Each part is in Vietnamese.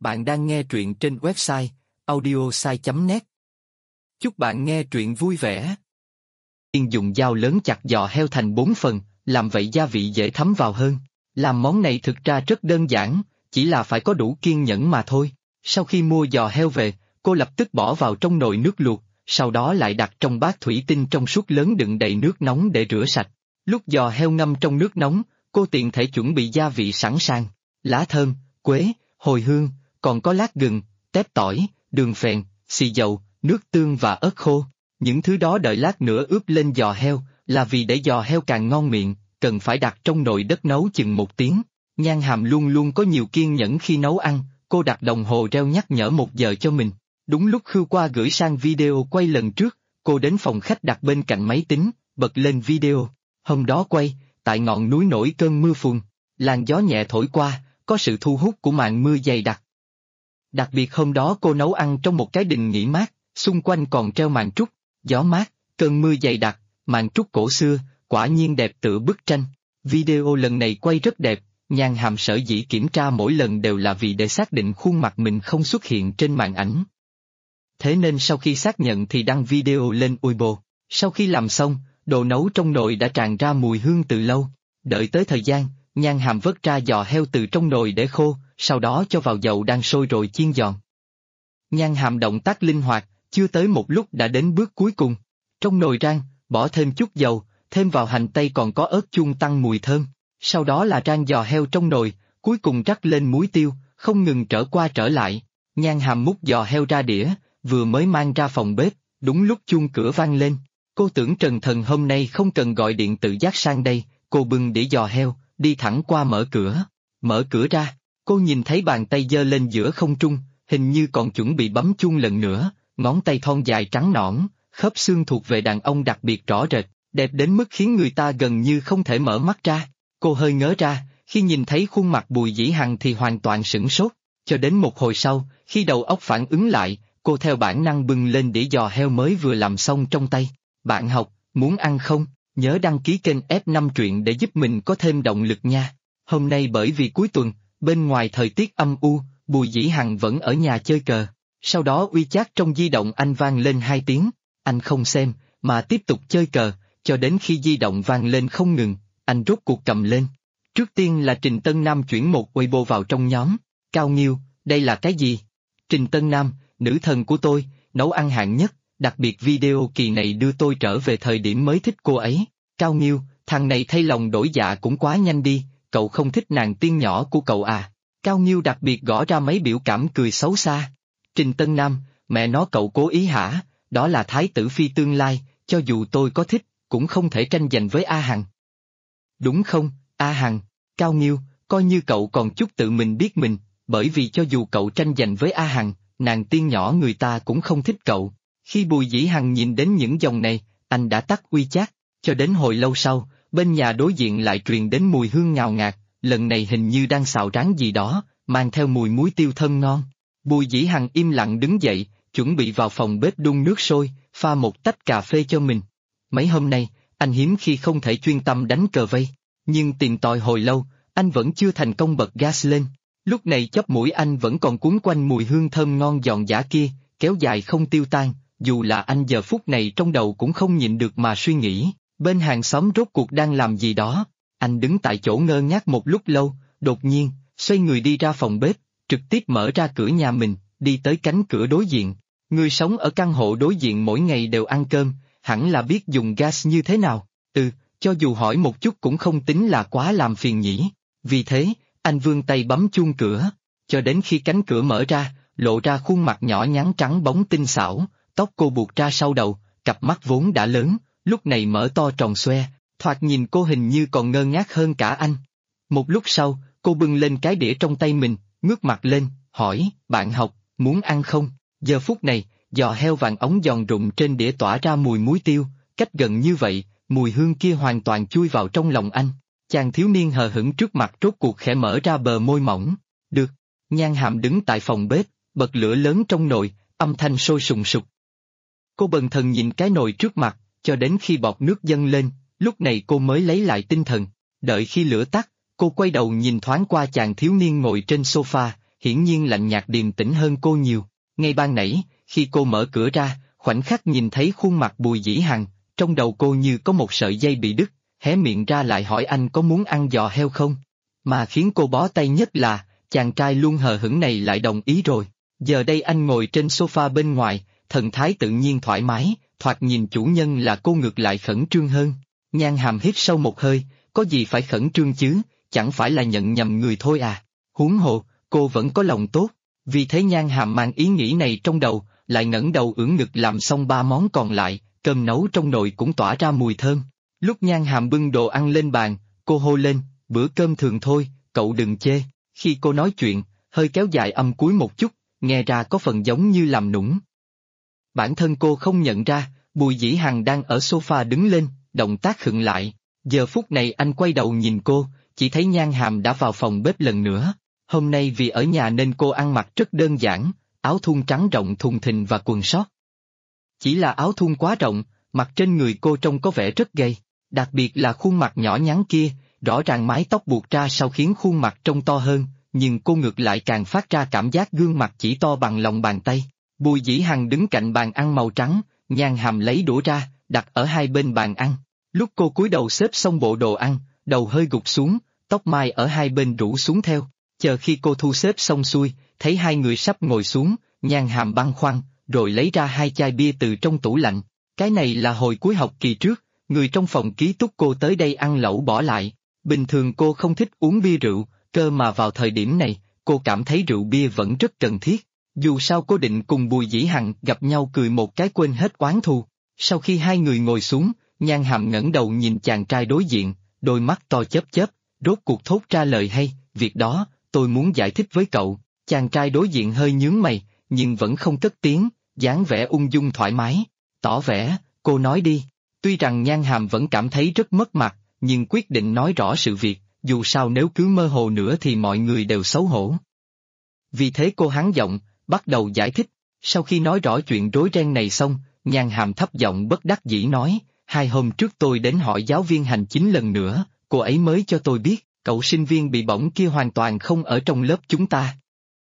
Bạn đang nghe truyện trên website audiosai.net. Chúc bạn nghe truyện vui vẻ. Tiên dùng dao lớn chặt giò heo thành 4 phần, làm vậy gia vị dễ thấm vào hơn. Làm món này thực ra rất đơn giản, chỉ là phải có đủ kiên nhẫn mà thôi. Sau khi mua giò heo về, cô lập tức bỏ vào trong nồi nước luộc, sau đó lại đặt trong bát thủy tinh trong suốt lớn đựng đầy nước nóng để rửa sạch. Lúc giò heo ngâm trong nước nóng, cô tiện thể chuẩn bị gia vị sẵn sàng, lá thơm, quế, hồi hương, còn có lát gừng, tép tỏi, đường phèn, xì dầu, nước tương và ớt khô. Những thứ đó đợi lát nữa ướp lên giò heo, là vì để giò heo càng ngon miệng, cần phải đặt trong nồi đất nấu chừng 1 tiếng. Nhan Hàm luôn luôn có nhiều kiên nhẫn khi nấu ăn, cô đặt đồng hồ reo nhắc nhở 1 giờ cho mình. Đúng lúc Khưu Qua gửi sang video quay lần trước, cô đến phòng khách đặt bên cạnh máy tính, bật lên video. Hôm đó quay, tại ngọn núi nổi cơn mưa phùn, làn gió nhẹ thổi qua, có sự thu hút của màn mưa dày đặc. Đặc biệt hôm đó cô nấu ăn trong một cái đình nghỉ mát, xung quanh còn treo màn trúc, gió mát, cơn mưa dày đặc, màn trúc cổ xưa, quả nhiên đẹp tựa bức tranh. Video lần này quay rất đẹp, Nhan Hàm sở dĩ kiểm tra mỗi lần đều là vì để xác định khuôn mặt mình không xuất hiện trên màn ảnh. Thế nên sau khi xác nhận thì đăng video lên Weibo. Sau khi làm xong, đồ nấu trong nồi đã tràn ra mùi hương từ lâu. Đợi tới thời gian, Nhan Hàm vớt ra giò heo từ trong nồi để khô, sau đó cho vào dầu đang sôi rồi chiên giòn. Nhan Hàm động tác linh hoạt, chưa tới một lúc đã đến bước cuối cùng. Trong nồi rang, bỏ thêm chút dầu, thêm vào hành tây còn có ớt chuông tăng mùi thơm. Sau đó là rang giò heo trong nồi, cuối cùng rắc lên muối tiêu, không ngừng trở qua trở lại. Nhan Hàm múc giò heo ra đĩa, vừa mới mang ra phòng bếp, đúng lúc chuông cửa vang lên. Cô tưởng Trần Thần hôm nay không cần gọi điện tự giác sang đây, cô bưng đĩa giò heo, đi thẳng qua mở cửa. Mở cửa ra, cô nhìn thấy bàn tay giơ lên giữa không trung, hình như còn chuẩn bị bấm chuông lần nữa, ngón tay thon dài trắng nõn, khớp xương thuộc về đàn ông đặc biệt rõ rệt, đẹp đến mức khiến người ta gần như không thể mở mắt ra. Cô hơi ngớ ra, khi nhìn thấy khuôn mặt Bùi Dĩ Hằng thì hoàn toàn sửng sốt, cho đến một hồi sau, khi đầu óc phản ứng lại, cô theo bản năng bưng lên đĩa giò heo mới vừa làm xong trong tay. Bạn học, muốn ăn không? Nhớ đăng ký kênh F5 truyện để giúp mình có thêm động lực nha. Hôm nay bởi vì cuối tuần, bên ngoài thời tiết âm u, Bùi Dĩ Hằng vẫn ở nhà chơi cờ. Sau đó WeChat trong di động anh vang lên 2 tiếng, anh không xem, mà tiếp tục chơi cờ, cho đến khi di động vang lên không ngừng, anh rốt cuộc cầm lên. Trước tiên là Trình Tân Nam chuyển một Weibo vào trong nhóm. Cao Nghiêu, đây là cái gì? Trình Tân Nam, nữ thần của tôi, nấu ăn hạng nhất, đặc biệt video kỳ này đưa tôi trở về thời điểm mới thích cô ấy. Cao Nghiêu, thằng này thay lòng đổi dạ cũng quá nhanh đi, cậu không thích nàng tiên nhỏ của cậu à? Cao Nghiêu đặc biệt gõ ra mấy biểu cảm cười xấu xa. Trình Tân Nam, mẹ nó cậu cố ý hả? Đó là thái tử phi tương lai, cho dù tôi có thích, cũng không thể tranh giành với A Hằng. Đúng không, A Hằng? Cao Nghiêu, coi như cậu còn chút tự mình biết mình, bởi vì cho dù cậu tranh giành với A Hằng, nàng tiên nhỏ người ta cũng không thích cậu. Khi Bùi Dĩ Hằng nhìn đến những dòng này, anh đã tắt WeChat, cho đến hồi lâu sau, bên nhà đối diện lại truyền đến mùi hương ngào ngạt, lần này hình như đang xào rán gì đó, mang theo mùi muối tiêu thơm ngon. Bùi Dĩ Hằng im lặng đứng dậy, chuẩn bị vào phòng bếp đun nước sôi, pha một tách cà phê cho mình. Mấy hôm nay, anh hiếm khi không thể chuyên tâm đánh cờ vây, nhưng tìm tòi hồi lâu, anh vẫn chưa thành công bật gas lên. Lúc này chóp mũi anh vẫn còn cuốn quanh mùi hương thơm ngon giòn giã kia, kéo dài không tiêu tan, dù là anh giờ phút này trong đầu cũng không nhịn được mà suy nghĩ, bên hàng xóm rốt cuộc đang làm gì đó. Anh đứng tại chỗ ngơ ngác một lúc lâu, đột nhiên, xoay người đi ra phòng bếp, trực tiếp mở ra cửa nhà mình, đi tới cánh cửa đối diện. Người sống ở căn hộ đối diện mỗi ngày đều ăn cơm, hẳn là biết dùng gas như thế nào. Cho dù hỏi một chút cũng không tính là quá làm phiền nhỉ. Vì thế, anh vươn tay bấm chuông cửa, cho đến khi cánh cửa mở ra, lộ ra khuôn mặt nhỏ nhắn trắng bóng tinh xảo, tóc cô buộc ra sau đầu, cặp mắt vốn đã lớn, lúc này mở to tròn xoe, thoạt nhìn cô hình như còn ngơ ngác hơn cả anh. Một lúc sau, cô bưng lên cái đĩa trong tay mình, ngước mặt lên, hỏi, bạn học, muốn ăn không? Giờ phút này, giò heo vàng ống giòn rụng trên đĩa tỏa ra mùi muối tiêu, cách gần như vậy, mùi hương kia hoàn toàn chui vào trong lòng anh. Chàng thiếu niên hờ hững trước mặt rốt cuộc khẽ mở ra bờ môi mỏng. Được. Nhan Hàm đứng tại phòng bếp, bật lửa lớn trong nồi, âm thanh sôi sùng sục. Cô bần thần nhìn cái nồi trước mặt, cho đến khi bọt nước dâng lên, lúc này cô mới lấy lại tinh thần. Đợi khi lửa tắt, cô quay đầu nhìn thoáng qua chàng thiếu niên ngồi trên sofa, hiển nhiên lạnh nhạt điềm tĩnh hơn cô nhiều. Ngay ban nãy, khi cô mở cửa ra, khoảnh khắc nhìn thấy khuôn mặt Bùi Dĩ Hằng, trong đầu cô như có một sợi dây bị đứt, hé miệng ra lại hỏi anh có muốn ăn giò heo không? Mà khiến cô bó tay nhất là, chàng trai luôn hờ hững này lại đồng ý rồi. Giờ đây anh ngồi trên sofa bên ngoài, thần thái tự nhiên thoải mái, thoạt nhìn chủ nhân là cô ngược lại khẩn trương hơn. Nhan Hàm hít sâu một hơi, có gì phải khẩn trương chứ, chẳng phải là nhận nhầm người thôi à. Huống hồ, cô vẫn có lòng tốt. Vì thế Nhan Hàm mang ý nghĩ này trong đầu, lại ngẩng đầu ưỡn ngực làm xong 3 món còn lại, cơm nấu trong nồi cũng tỏa ra mùi thơm. Lúc Nhan Hàm bưng đồ ăn lên bàn, cô hô lên, bữa cơm thường thôi, cậu đừng chê. Khi cô nói chuyện, hơi kéo dài âm cuối một chút, nghe ra có phần giống như làm nũng. Bản thân cô không nhận ra, Bùi Dĩ Hằng đang ở sofa đứng lên, động tác khựng lại. Giờ phút này anh quay đầu nhìn cô, chỉ thấy Nhan Hàm đã vào phòng bếp lần nữa. Hôm nay vì ở nhà nên cô ăn mặc rất đơn giản, áo thun trắng rộng thùng thình và quần sót. Chỉ là áo thun quá rộng, mặc trên người cô trông có vẻ rất gầy, đặc biệt là khuôn mặt nhỏ nhắn kia, rõ ràng mái tóc buộc ra sau khiến khuôn mặt trông to hơn, nhưng cô ngược lại càng phát ra cảm giác gương mặt chỉ to bằng lòng bàn tay. Bùi Dĩ Hằng đứng cạnh bàn ăn màu trắng, Nhan Hàm lấy đũa ra, đặt ở hai bên bàn ăn. Lúc cô cúi đầu xếp xong bộ đồ ăn, đầu hơi gục xuống, tóc mai ở hai bên rủ xuống theo. Chờ khi cô thu xếp xong xuôi, thấy hai người sắp ngồi xuống, Nhan Hàm băn khoăn, rồi lấy ra 2 chai bia từ trong tủ lạnh. Cái này là hồi cuối học kỳ trước, người trong phòng ký túc cô tới đây ăn lẩu bỏ lại. Bình thường cô không thích uống bia rượu, cơ mà vào thời điểm này, cô cảm thấy rượu bia vẫn rất cần thiết. Dù sao cô định cùng Bùi Dĩ Hằng gặp nhau cười một cái quên hết oán thù. Sau khi hai người ngồi xuống, Nhan Hàm ngẩng đầu nhìn chàng trai đối diện, đôi mắt to chớp chớp, rốt cuộc thốt ra lời hay, việc đó, tôi muốn giải thích với cậu. Chàng trai đối diện hơi nhướng mày, nhưng vẫn không cất tiếng, dáng vẻ ung dung thoải mái, tỏ vẻ, cô nói đi. Tuy rằng Nhan Hàm vẫn cảm thấy rất mất mặt, nhưng quyết định nói rõ sự việc, dù sao nếu cứ mơ hồ nữa thì mọi người đều xấu hổ. Vì thế cô hắng giọng, bắt đầu giải thích. Sau khi nói rõ chuyện rối ren này xong, Nhan Hàm thấp giọng bất đắc dĩ nói, 2 hôm trước tôi đến hỏi giáo viên hành chính lần nữa, cô ấy mới cho tôi biết, cậu sinh viên bị bỏng kia hoàn toàn không ở trong lớp chúng ta.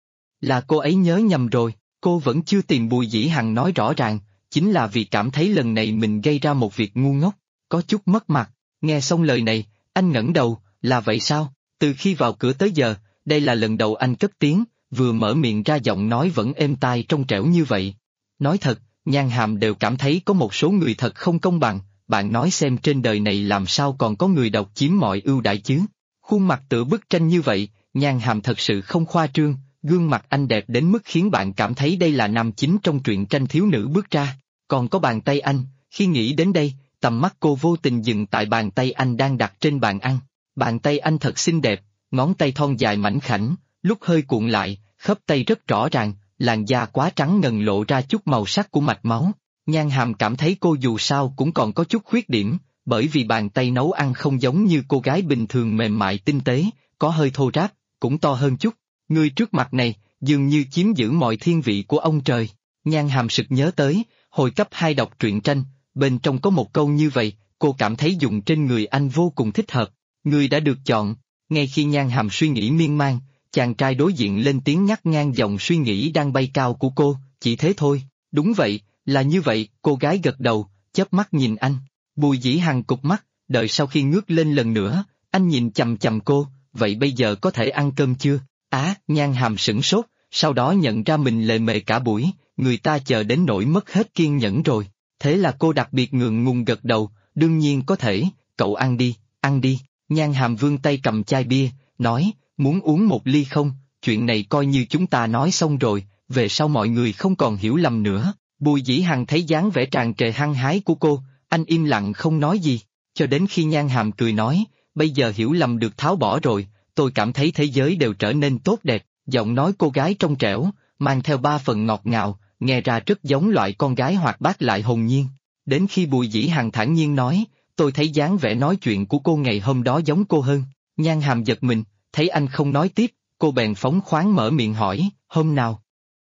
Là cô ấy nhớ nhầm rồi, cô vẫn chưa tìm Bùi Dĩ Hằng nói rõ ràng, chính là vì cảm thấy lần này mình gây ra một việc ngu ngốc, có chút mất mặt. Nghe xong lời này, anh ngẩng đầu, là vậy sao? Từ khi vào cửa tới giờ, đây là lần đầu anh cất tiếng, vừa mở miệng ra giọng nói vẫn êm tai trong trẻo như vậy. Nói thật, Nhan Hàm đều cảm thấy có một số người thật không công bằng, bạn nói xem trên đời này làm sao còn có người độc chiếm mọi ưu đãi chứ? Khuôn mặt tựa bức tranh như vậy, Nhan Hàm thật sự không khoa trương, gương mặt anh đẹp đến mức khiến bạn cảm thấy đây là nam chính trong truyện tranh thiếu nữ bước ra. Còn có bàn tay anh, khi nghĩ đến đây, tầm mắt cô vô tình dừng tại bàn tay anh đang đặt trên bàn ăn. Bàn tay anh thật xinh đẹp, ngón tay thon dài mảnh khảnh, lúc hơi cuộn lại, khớp tay rất rõ ràng, làn da quá trắng ngần lộ ra chút màu sắc của mạch máu. Nhan Hàm cảm thấy cô dù sao cũng còn có chút khuyết điểm, bởi vì bàn tay nấu ăn không giống như cô gái bình thường mềm mại tinh tế, có hơi thô ráp, cũng to hơn chút. Người trước mặt này, dường như chiếm giữ mọi thiên vị của ông trời. Nhan Hàm sực nhớ tới, hồi cấp 2 đọc truyện tranh, bên trong có một câu như vậy, cô cảm thấy dùng trên người anh vô cùng thích hợp. Người đã được chọn. Ngay khi Nhan Hàm suy nghĩ miên man, chàng trai đối diện lên tiếng ngắt ngang dòng suy nghĩ đang bay cao của cô, chỉ thế thôi. Đúng vậy, là như vậy, cô gái gật đầu, chớp mắt nhìn anh. Bùi Dĩ Hằng cụp mắt, đợi sau khi ngước lên lần nữa, anh nhìn chằm chằm cô, vậy bây giờ có thể ăn cơm chưa? Nhan Hàm sửng sốt, sau đó nhận ra mình lề mề cả buổi, người ta chờ đến nỗi mất hết kiên nhẫn rồi. Thế là cô đặc biệt ngượng ngùng gật đầu, đương nhiên có thể, cậu ăn đi, ăn đi. Nhan Hàm vươn tay cầm chai bia, nói, muốn uống một ly không, chuyện này coi như chúng ta nói xong rồi, về sau mọi người không còn hiểu lầm nữa. Bùi Dĩ Hằng thấy dáng vẻ tràn trề hăng hái của cô, anh im lặng không nói gì, cho đến khi Nhan Hàm cười nói, bây giờ hiểu lầm được tháo bỏ rồi, tôi cảm thấy thế giới đều trở nên tốt đẹp. Giọng nói cô gái trong trẻo, mang theo 3 phần ngọt ngào, nghe ra rất giống loại con gái hoạt bát lại hồn nhiên. Đến khi Bùi Dĩ Hằng thản nhiên nói, tôi thấy dáng vẻ nói chuyện của cô ngày hôm đó giống cô hơn. Nhan Hàm giật mình, thấy anh không nói tiếp, cô bèn phóng khoáng mở miệng hỏi, hôm nào?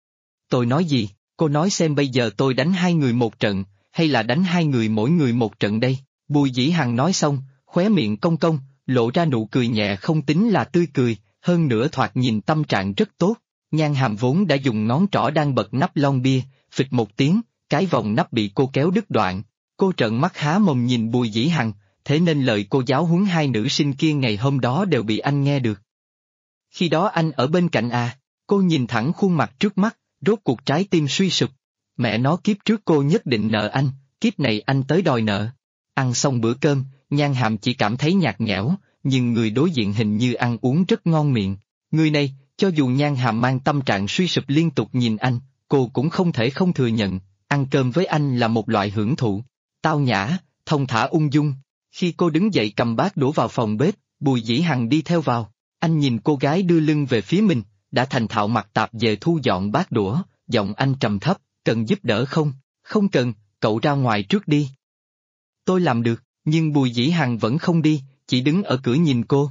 Tôi nói gì? Cô nói xem bây giờ tôi đánh 2 người một trận, hay là đánh 2 người mỗi người một trận đây? Bùi Dĩ Hằng nói xong, khóe miệng cong cong, lộ ra nụ cười nhẹ không tính là tươi cười, hơn nữa thoạt nhìn tâm trạng rất tốt. Nhan Hàm vốn đã dùng ngón trỏ đang bật nắp lon bia, phịch một tiếng, cái vòng nắp bị cô kéo đứt đoạn. Cô trợn mắt há mồm nhìn Bùi Dĩ Hằng, thế nên lời cô giáo huấn hai nữ sinh kia ngày hôm đó đều bị anh nghe được. Khi đó anh ở bên cạnh à, cô nhìn thẳng khuôn mặt trước mắt, rốt cuộc trái tim suy sụp. Mẹ nó, kiếp trước cô nhất định nợ anh, kiếp này anh tới đòi nợ. Ăn xong bữa cơm, Nhan Hàm chỉ cảm thấy nhạt nhẽo, nhưng người đối diện hình như ăn uống rất ngon miệng. Người này, cho dù Nhan Hàm mang tâm trạng suy sụp liên tục nhìn anh, cô cũng không thể không thừa nhận, ăn cơm với anh là một loại hưởng thụ. Tao nhã, thông thả ung dung. Khi cô đứng dậy cầm bát đũa vào phòng bếp, Bùi Dĩ Hằng đi theo vào. Anh nhìn cô gái đưa lưng về phía mình, đã thành thạo mặc tạp về thu dọn bát đũa, giọng anh trầm thấp, cần giúp đỡ không? Không cần, cậu ra ngoài trước đi. Tôi làm được, nhưng Bùi Dĩ Hằng vẫn không đi, chỉ đứng ở cửa nhìn cô.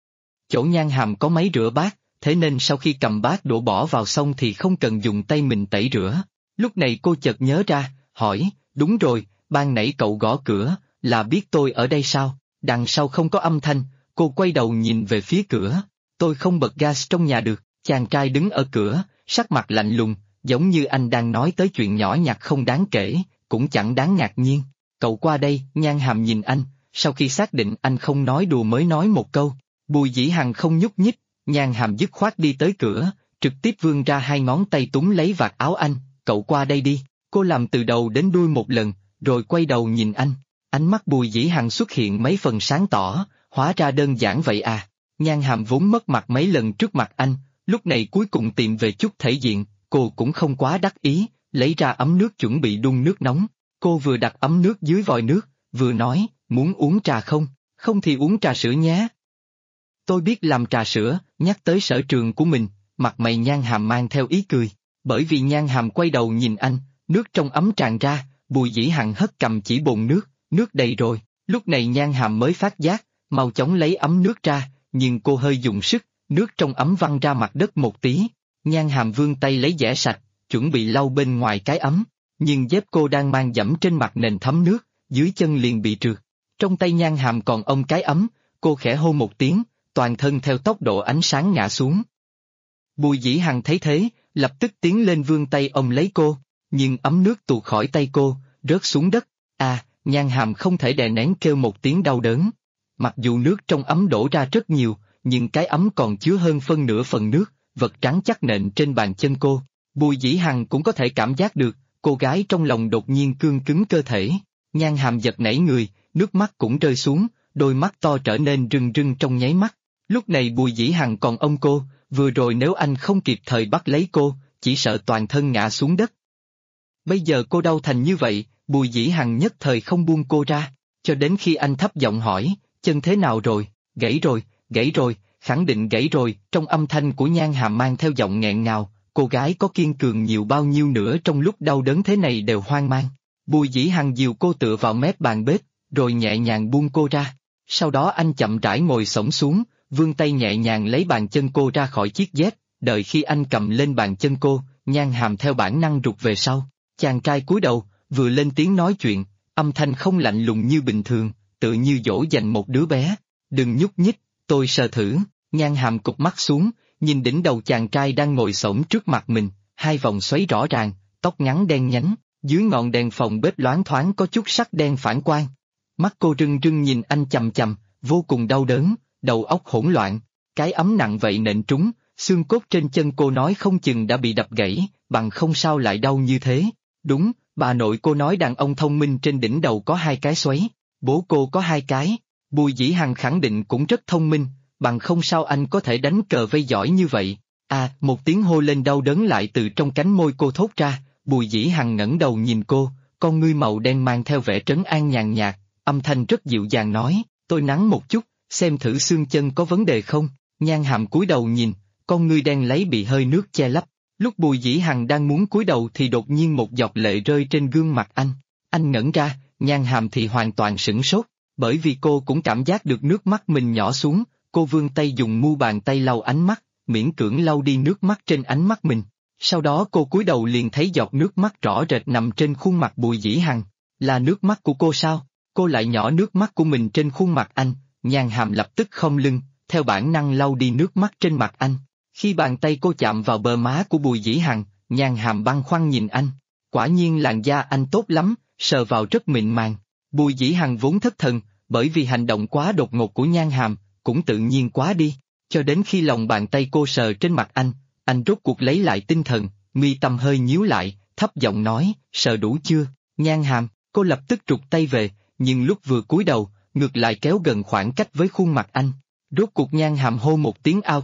Chỗ Nhan Hàm có máy rửa bát, thế nên sau khi cầm bát đũa bỏ vào xong thì không cần dùng tay mình tẩy rửa. Lúc này cô chợt nhớ ra, hỏi, đúng rồi, ban nãy cậu gõ cửa, là biết tôi ở đây sao? Đằng sau không có âm thanh, cô quay đầu nhìn về phía cửa. Tôi không bật gas trong nhà được. Chàng trai đứng ở cửa, sắc mặt lạnh lùng, giống như anh đang nói tới chuyện nhỏ nhặt không đáng kể, cũng chẳng đáng ngạc nhiên. Cậu qua đây, Nhan Hàm nhìn anh, sau khi xác định anh không nói đùa mới nói một câu. Bùi Dĩ Hằng không nhúc nhích, Nhan Hàm dứt khoát đi tới cửa, trực tiếp vươn ra hai ngón tay túm lấy vạt áo anh, cậu qua đây đi. Cô làm từ đầu đến đuôi một lần, rồi quay đầu nhìn anh. Ánh mắt Bùi Dĩ Hằng xuất hiện mấy phần sáng tỏ, hóa ra đơn giản vậy à. Nhan Hàm vốn mất mặt mấy lần trước mặt anh, lúc này cuối cùng tìm về chút thể diện, cô cũng không quá đắc ý, lấy ra ấm nước chuẩn bị đun nước nóng. Cô vừa đặt ấm nước dưới vòi nước, vừa nói, muốn uống trà không? Không thì uống trà sữa nhé. Tôi biết làm trà sữa, nhắc tới sở trường của mình, mặt mày Nhan Hàm mang theo ý cười. Bởi vì Nhan Hàm quay đầu nhìn anh, nước trong ấm tràn ra, Bùi Dĩ Hằng hất cầm chỉ bồn nước, nước đầy rồi. Lúc này Nhan Hàm mới phát giác, mau chóng lấy ấm nước ra, nhưng cô hơi dùng sức, nước trong ấm văng ra mặt đất một tí. Nhan Hàm vươn tay lấy dẻ sạch, chuẩn bị lau bên ngoài cái ấm, nhưng dép cô đang mang dẫm trên mặt nền thấm nước, dưới chân liền bị trượt. Trong tay Nhan Hàm còn ôm cái ấm, cô khẽ hô một tiếng, toàn thân theo tốc độ ánh sáng ngã xuống. Bùi Dĩ Hằng thấy thế, lập tức tiến lên vươn tay ôm lấy cô, nhưng ấm nước tuột khỏi tay cô, rớt xuống đất. À, Nhan Hàm không thể đè nén kêu một tiếng đau đớn. Mặc dù nước trong ấm đổ ra rất nhiều, nhưng cái ấm còn chứa hơn phân nửa phần nước, vật trắng chắc nện trên bàn chân cô. Bùi Dĩ Hằng cũng có thể cảm giác được, cô gái trong lòng đột nhiên cương cứng cơ thể. Nhan Hàm giật nảy người, nước mắt cũng rơi xuống, đôi mắt to trở nên rưng rưng trong nháy mắt. Lúc này Bùi Dĩ Hằng còn ôm cô, vừa rồi nếu anh không kịp thời bắt lấy cô, chỉ sợ toàn thân ngã xuống đất. Bây giờ cô đau thành như vậy, Bùi Dĩ Hằng nhất thời không buông cô ra, cho đến khi anh thấp giọng hỏi, chân thế nào rồi, gãy rồi, khẳng định gãy rồi. Trong âm thanh của Nhan Hàm mang theo giọng nghẹn ngào, cô gái có kiên cường nhiều bao nhiêu nữa trong lúc đau đớn thế này đều hoang mang. Bùi Dĩ Hằng dìu cô tựa vào mép bàn bếp, rồi nhẹ nhàng buông cô ra. Sau đó anh chậm rãi ngồi xổm xuống, vươn tay nhẹ nhàng lấy bàn chân cô ra khỏi chiếc dép, đợi khi anh cầm lên bàn chân cô, Nhan Hàm theo bản năng rụt về sau. Chàng trai cúi đầu, vừa lên tiếng nói chuyện, âm thanh không lạnh lùng như bình thường, tự như dỗ dành một đứa bé. Đừng nhúc nhích, tôi sờ thử. Nhan Hàm cụp mắt xuống, nhìn đỉnh đầu chàng trai đang ngồi xổm trước mặt mình, hai vòng xoáy rõ ràng, tóc ngắn đen nhánh, dưới ngọn đèn phòng bếp loáng thoáng có chút sắc đen phản quang. Mắt cô rưng rưng nhìn anh chằm chằm, vô cùng đau đớn, đầu óc hỗn loạn. Cái ấm nặng vậy nện trúng, xương cốt trên chân cô nói không chừng đã bị đập gãy, bằng không sao lại đau như thế. Đúng, bà nội cô nói đàn ông thông minh trên đỉnh đầu có hai cái xoáy, bố cô có hai cái. Bùi Dĩ Hằng khẳng định cũng rất thông minh, bằng không sao anh có thể đánh cờ vây giỏi như vậy. À, một tiếng hô lên đau đớn lại từ trong cánh môi cô thốt ra. Bùi Dĩ Hằng ngẩng đầu nhìn cô, con ngươi màu đen mang theo vẻ trấn an nhàn nhạt, âm thanh rất dịu dàng nói, tôi nắng một chút, xem thử xương chân có vấn đề không. Nhan Hàm cúi đầu nhìn, con ngươi đen lấy bị hơi nước che lấp. Lúc Bùi Dĩ Hằng đang muốn cúi đầu thì đột nhiên một giọt lệ rơi trên gương mặt anh. Anh ngẩn ra, Nhan Hàm thì hoàn toàn sửng sốt, bởi vì cô cũng cảm giác được nước mắt mình nhỏ xuống. Cô vươn tay dùng mu bàn tay lau ánh mắt, miễn cưỡng lau đi nước mắt trên ánh mắt mình. Sau đó cô cúi đầu liền thấy giọt nước mắt rõ rệt nằm trên khuôn mặt Bùi Dĩ Hằng. Là nước mắt của cô sao? Cô lại nhỏ nước mắt của mình trên khuôn mặt anh. Nhan Hàm lập tức khom lưng, theo bản năng lau đi nước mắt trên mặt anh. Khi bàn tay cô chạm vào bờ má của Bùi Dĩ Hằng, Nhan Hàm băn khoăn nhìn anh. Quả nhiên làn da anh tốt lắm, sờ vào rất mịn màng. Bùi Dĩ Hằng vốn thất thần, bởi vì hành động quá đột ngột của Nhan Hàm, cũng tự nhiên quá đi. Cho đến khi lòng bàn tay cô sờ trên mặt anh rốt cuộc lấy lại tinh thần, mi tâm hơi nhíu lại, thấp giọng nói, sờ đủ chưa? Nhan Hàm, cô lập tức trục tay về, nhưng lúc vừa cúi đầu, ngược lại kéo gần khoảng cách với khuôn mặt anh. Rốt cuộc Nhan Hàm hô một tiếng ao,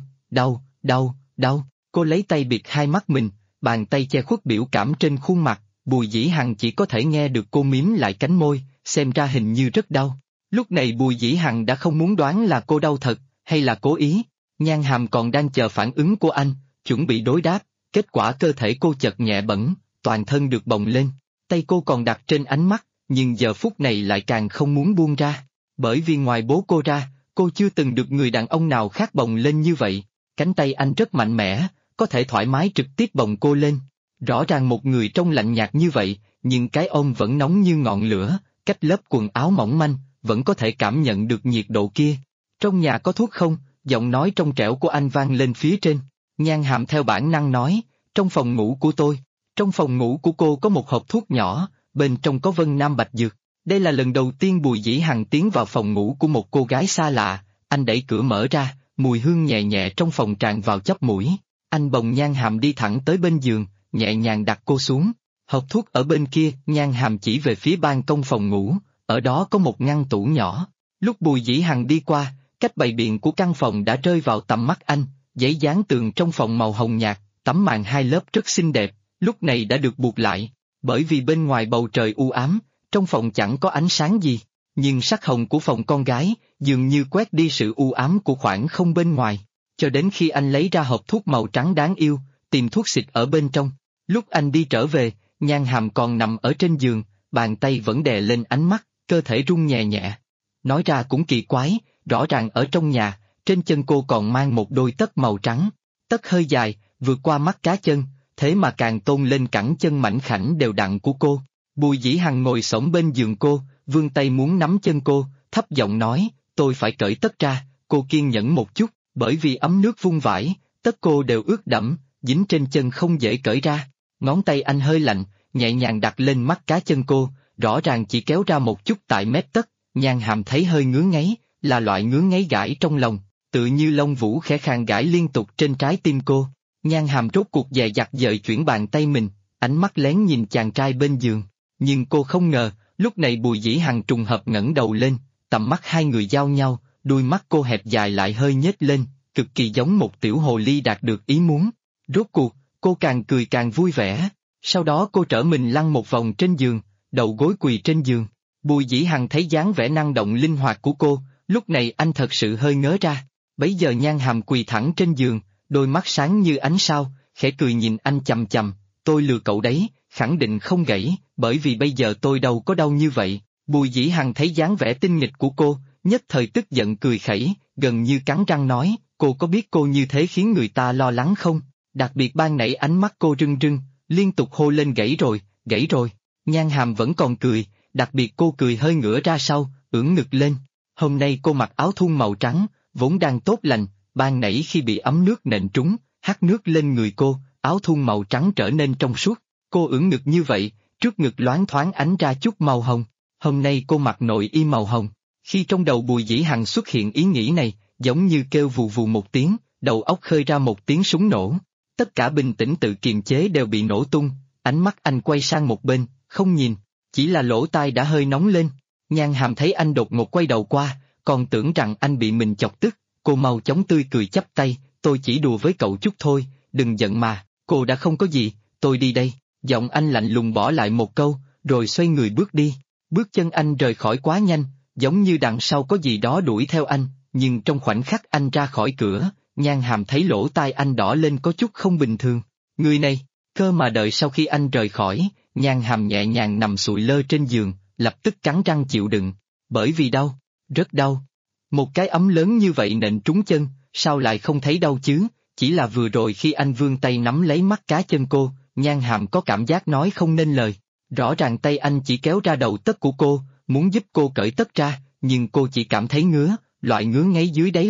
đau, cô lấy tay bịt hai mắt mình, bàn tay che khuất biểu cảm trên khuôn mặt, Bùi Dĩ Hằng chỉ có thể nghe được cô mím lại cánh môi, xem ra hình như rất đau. Lúc này Bùi Dĩ Hằng đã không muốn đoán là cô đau thật, hay là cố ý. Nhan Hàm còn đang chờ phản ứng của anh, chuẩn bị đối đáp, kết quả cơ thể cô chợt nhẹ bẫng, toàn thân được bồng lên, tay cô còn đặt trên ánh mắt, nhưng giờ phút này lại càng không muốn buông ra, bởi vì ngoài bố cô ra, cô chưa từng được người đàn ông nào khác bồng lên như vậy. Cánh tay anh rất mạnh mẽ, có thể thoải mái trực tiếp bồng cô lên. Rõ ràng một người trông lạnh nhạt như vậy, nhưng cái ôm vẫn nóng như ngọn lửa, cách lớp quần áo mỏng manh, vẫn có thể cảm nhận được nhiệt độ kia. Trong nhà có thuốc không? Giọng nói trong trẻo của anh vang lên phía trên. Nhan Hàm theo bản năng nói, trong phòng ngủ của tôi. Trong phòng ngủ của cô có một hộp thuốc nhỏ, bên trong có Vân Nam Bạch Dược. Đây là lần đầu tiên Bùi Dĩ Hằng tiến vào phòng ngủ của một cô gái xa lạ, anh đẩy cửa mở ra, mùi hương nhẹ nhẹ trong phòng tràn vào chóp mũi. Anh bồng Nhan Hàm đi thẳng tới bên giường, nhẹ nhàng đặt cô xuống. Hộp thuốc ở bên kia, Nhan Hàm chỉ về phía ban công phòng ngủ, ở đó có một ngăn tủ nhỏ. Lúc Bùi Dĩ Hằng đi qua, cách bày biện của căn phòng đã rơi vào tầm mắt anh, giấy dán tường trong phòng màu hồng nhạt, tấm màn hai lớp rất xinh đẹp, lúc này đã được buộc lại, bởi vì bên ngoài bầu trời u ám, trong phòng chẳng có ánh sáng gì, nhưng sắc hồng của phòng con gái dường như quét đi sự u ám của khoảng không bên ngoài, cho đến khi anh lấy ra hộp thuốc màu trắng đáng yêu, tìm thuốc xịt ở bên trong. Lúc anh đi trở về, Nhan Hàm còn nằm ở trên giường, bàn tay vẫn đè lên ánh mắt, cơ thể run nhẹ nhẹ. Nói ra cũng kỳ quái, rõ ràng ở trong nhà, trên chân cô còn mang một đôi tất màu trắng. Tất hơi dài, vượt qua mắt cá chân, thế mà càng tôn lên cẳng chân mảnh khảnh đều đặn của cô. Bùi Dĩ Hằng ngồi xổm bên giường cô, vươn tay muốn nắm chân cô, thấp giọng nói, tôi phải cởi tất ra, cô kiên nhẫn một chút, bởi vì ấm nước vung vãi, tất cô đều ướt đẫm, dính trên chân không dễ cởi ra. Ngón tay anh hơi lạnh, nhẹ nhàng đặt lên mắt cá chân cô, rõ ràng chỉ kéo ra một chút tại mép tất. Nhan Hàm thấy hơi ngứa ngáy, là loại ngứa ngáy gãi trong lòng, tự như lông vũ khẽ khàng gãi liên tục trên trái tim cô. Nhan Hàm rốt cuộc dè dặt dời chuyển bàn tay mình, ánh mắt lén nhìn chàng trai bên giường. Nhưng cô không ngờ, lúc này Bùi Dĩ Hằng trùng hợp ngẩng đầu lên, tầm mắt hai người giao nhau, đôi mắt cô hẹp dài lại hơi nhếch lên, cực kỳ giống một tiểu hồ ly đạt được ý muốn. Rốt cuộc, cô càng cười càng vui vẻ, sau đó cô trở mình lăn một vòng trên giường, đầu gối quỳ trên giường. Bùi Dĩ Hằng thấy dáng vẻ năng động linh hoạt của cô, lúc này anh thật sự hơi ngớ ra. Bấy giờ Nhan Hàm quỳ thẳng trên giường, đôi mắt sáng như ánh sao, khẽ cười nhìn anh chằm chằm, tôi lừa cậu đấy, khẳng định không gãy, bởi vì bây giờ tôi đâu có đau như vậy. Bùi Dĩ Hằng thấy dáng vẻ tinh nghịch của cô, nhất thời tức giận cười khẩy, gần như cắn răng nói, cô có biết cô như thế khiến người ta lo lắng không? Đặc biệt ban nãy ánh mắt cô rưng rưng, liên tục hô lên gãy rồi. Nhan Hàm vẫn còn cười, đặc biệt cô cười hơi ngửa ra sau, ưỡn ngực lên. Hôm nay cô mặc áo thun màu trắng, vốn đang tốt lành, ban nãy khi bị ấm nước nện trúng, hắt nước lên người cô, áo thun màu trắng trở nên trong suốt. Cô ưỡn ngực như vậy, trước ngực loáng thoáng ánh ra chút màu hồng. Hôm nay cô mặc nội y màu hồng. Khi trong đầu Bùi Dĩ Hằng xuất hiện ý nghĩ này, giống như kêu vù vù một tiếng, đầu óc khơi ra một tiếng súng nổ. Tất cả bình tĩnh tự kiềm chế đều bị nổ tung, ánh mắt anh quay sang một bên, không nhìn, chỉ là lỗ tai đã hơi nóng lên. Nhan Hàm thấy anh đột ngột quay đầu qua, còn tưởng rằng anh bị mình chọc tức, cô mau chóng tươi cười chắp tay, tôi chỉ đùa với cậu chút thôi, đừng giận mà, cô đã không có gì, tôi đi đây. Giọng anh lạnh lùng bỏ lại một câu, rồi xoay người bước đi. Bước chân anh rời khỏi quá nhanh, giống như đằng sau có gì đó đuổi theo anh, nhưng trong khoảnh khắc anh ra khỏi cửa, Nhan Hàm thấy lỗ tai anh đỏ lên có chút không bình thường. Người này, cơ mà đợi sau khi anh rời khỏi, Nhan Hàm nhẹ nhàng nằm sụi lơ trên giường, lập tức cắn răng chịu đựng, bởi vì đau, rất đau. Một cái ấm lớn như vậy nện trúng chân, sao lại không thấy đau chứ, chỉ là vừa rồi khi anh vươn tay nắm lấy mắt cá chân cô, Nhan Hàm có cảm giác nói không nên lời. Rõ ràng tay anh chỉ kéo ra đầu tất của cô, muốn giúp cô cởi tất ra, nhưng cô chỉ cảm thấy ngứa, loại ngứa ngáy dưới đáy lòng,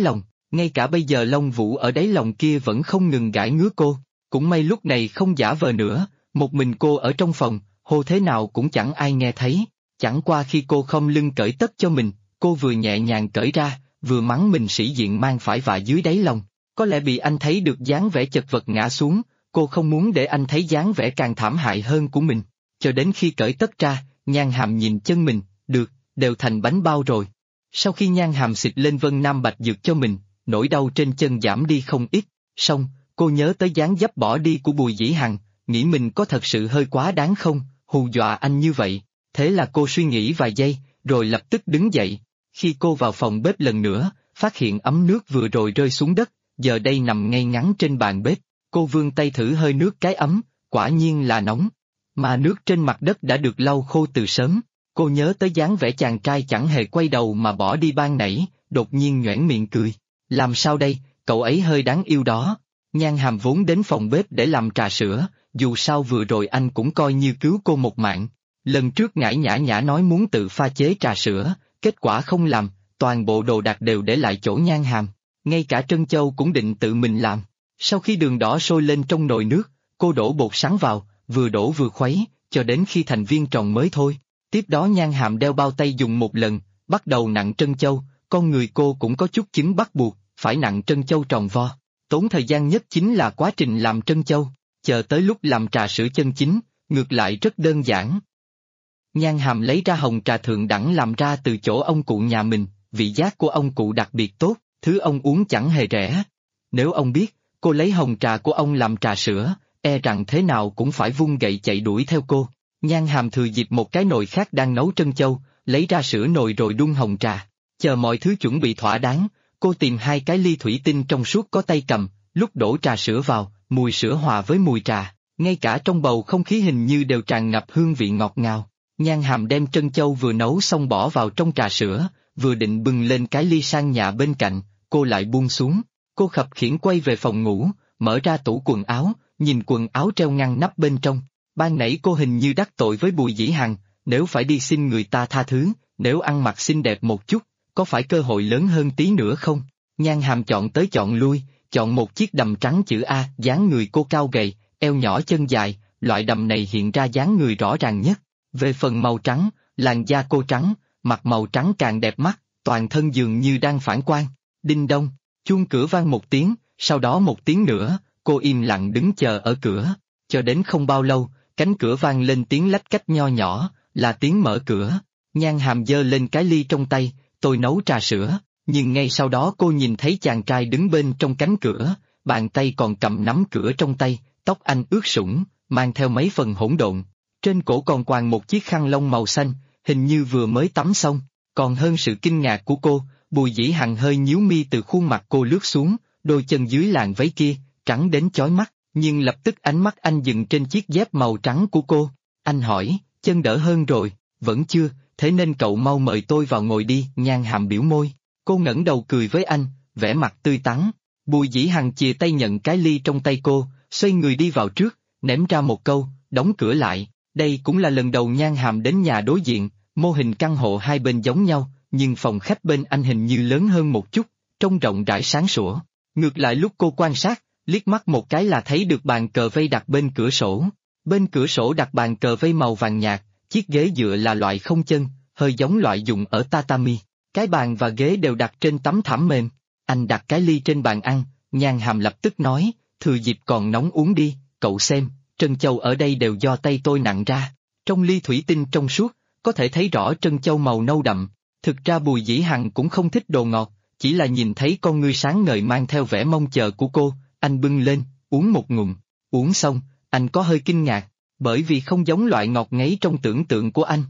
Ngay cả bây giờ lông vũ ở đáy lòng kia vẫn không ngừng gãi ngứa cô. Cũng may lúc này không giả vờ nữa, một mình cô ở trong phòng, hô thế nào cũng chẳng ai nghe thấy. Chẳng qua khi cô khom lưng cởi tất cho mình, cô vừa nhẹ nhàng cởi ra, vừa mắng mình sĩ diện mang phải vạ dưới đáy lòng. Có lẽ bị anh thấy được dáng vẻ chật vật ngã xuống, cô không muốn để anh thấy dáng vẻ càng thảm hại hơn của mình. Cho đến khi cởi tất ra, Nhan Hàm nhìn chân mình, được, đều thành bánh bao rồi. Sau khi Nhan Hàm xịt lên Vân Nam Bạch dược cho mình, nỗi đau trên chân giảm đi không ít. Xong, cô nhớ tới dáng dấp bỏ đi của Bùi Dĩ Hằng, nghĩ mình có thật sự hơi quá đáng không, hù dọa anh như vậy. Thế là cô suy nghĩ vài giây, rồi lập tức đứng dậy. Khi cô vào phòng bếp lần nữa, phát hiện ấm nước vừa rồi rơi xuống đất, giờ đây nằm ngay ngắn trên bàn bếp. Cô vươn tay thử hơi nước cái ấm, quả nhiên là nóng. Mà nước trên mặt đất đã được lau khô từ sớm. Cô nhớ tới dáng vẻ chàng trai chẳng hề quay đầu mà bỏ đi ban nãy, đột nhiên nhoẻn miệng cười. Làm sao đây, cậu ấy hơi đáng yêu đó. Nhan Hàm vốn đến phòng bếp để làm trà sữa, dù sao vừa rồi anh cũng coi như cứu cô một mạng. Lần trước ngải nhã nhã nói muốn tự pha chế trà sữa, kết quả không làm, toàn bộ đồ đạc đều để lại chỗ Nhan Hàm. Ngay cả trân châu cũng định tự mình làm. Sau khi đường đỏ sôi lên trong nồi nước, cô đổ bột sắn vào, vừa đổ vừa khuấy, cho đến khi thành viên tròn mới thôi. Tiếp đó Nhan Hàm đeo bao tay dùng một lần, bắt đầu nặn trân châu, con người cô cũng có chút chứng bắt buộc, phải nặn trân châu tròn vo. Tốn thời gian nhất chính là quá trình làm trân châu, chờ tới lúc làm trà sữa chân chính, ngược lại rất đơn giản. Nhan Hàm lấy ra hồng trà thượng đẳng làm ra từ chỗ ông cụ nhà mình, vị giác của ông cụ đặc biệt tốt, thứ ông uống chẳng hề rẻ. Nếu ông biết, cô lấy hồng trà của ông làm trà sữa, e rằng thế nào cũng phải vung gậy chạy đuổi theo cô. Nhan Hàm thừa dịp một cái nồi khác đang nấu trân châu, lấy ra sữa nồi rồi đun hồng trà. Chờ mọi thứ chuẩn bị thỏa đáng, cô tìm hai cái ly thủy tinh trong suốt có tay cầm, lúc đổ trà sữa vào, mùi sữa hòa với mùi trà, ngay cả trong bầu không khí hình như đều tràn ngập hương vị ngọt ngào. Nhan Hàm đem trân châu vừa nấu xong bỏ vào trong trà sữa, vừa định bưng lên cái ly sang nhà bên cạnh, cô lại buông xuống. Cô khập khiễng quay về phòng ngủ, mở ra tủ quần áo, nhìn quần áo treo ngăn nắp bên trong. Ban nãy cô hình như đắc tội với Bùi Dĩ Hằng, nếu phải đi xin người ta tha thứ, nếu ăn mặc xinh đẹp một chút, có phải cơ hội lớn hơn tí nữa không? Nhan Hàm chọn tới chọn lui, chọn một chiếc đầm trắng chữ A, dáng người cô cao gầy, eo nhỏ chân dài, loại đầm này hiện ra dáng người rõ ràng nhất. Về phần màu trắng, làn da cô trắng, mặt màu trắng càng đẹp mắt, toàn thân dường như đang phản quang. Đinh đông, chuông cửa vang một tiếng, sau đó một tiếng nữa, cô im lặng đứng chờ ở cửa. Cho đến không bao lâu, cánh cửa vang lên tiếng lách cách nho nhỏ, là tiếng mở cửa. Nhan Hàm giơ lên cái ly trong tay, tôi nấu trà sữa, nhưng ngay sau đó cô nhìn thấy chàng trai đứng bên trong cánh cửa, bàn tay còn cầm nắm cửa trong tay, tóc anh ướt sũng, mang theo mấy phần hỗn độn. Trên cổ còn quàng một chiếc khăn lông màu xanh, hình như vừa mới tắm xong. Còn hơn sự kinh ngạc của cô, Bùi Dĩ Hằng hơi nhíu mi từ khuôn mặt cô lướt xuống, đôi chân dưới làn váy kia, trắng đến chói mắt, nhưng lập tức ánh mắt anh dừng trên chiếc dép màu trắng của cô. Anh hỏi, chân đỡ hơn rồi, vẫn chưa, thế nên cậu mau mời tôi vào ngồi đi. Nhan Hàm biểu môi, cô ngẩng đầu cười với anh, vẻ mặt tươi tắn. Bùi Dĩ Hằng chìa tay nhận cái ly trong tay cô, xoay người đi vào trước, ném ra một câu, đóng cửa lại. Đây cũng là lần đầu Nhan Hàm đến nhà đối diện, mô hình căn hộ hai bên giống nhau, nhưng phòng khách bên anh hình như lớn hơn một chút, trông rộng rãi sáng sủa. Ngược lại lúc cô quan sát, liếc mắt một cái là thấy được bàn cờ vây đặt bên cửa sổ. Bên cửa sổ đặt bàn cờ vây màu vàng nhạt, chiếc ghế dựa là loại không chân, hơi giống loại dùng ở tatami. Cái bàn và ghế đều đặt trên tấm thảm mềm. Anh đặt cái ly trên bàn ăn, Nhan Hàm lập tức nói, thừa dịp còn nóng uống đi, cậu xem, trân châu ở đây đều do tay tôi nặn ra. Trong ly thủy tinh trong suốt, có thể thấy rõ trân châu màu nâu đậm. Thực ra Bùi Dĩ Hằng cũng không thích đồ ngọt, chỉ là nhìn thấy con ngươi sáng ngời mang theo vẻ mong chờ của cô, anh bưng lên, uống một ngụm. Uống xong, anh có hơi kinh ngạc, bởi vì không giống loại ngọt ngấy trong tưởng tượng của anh.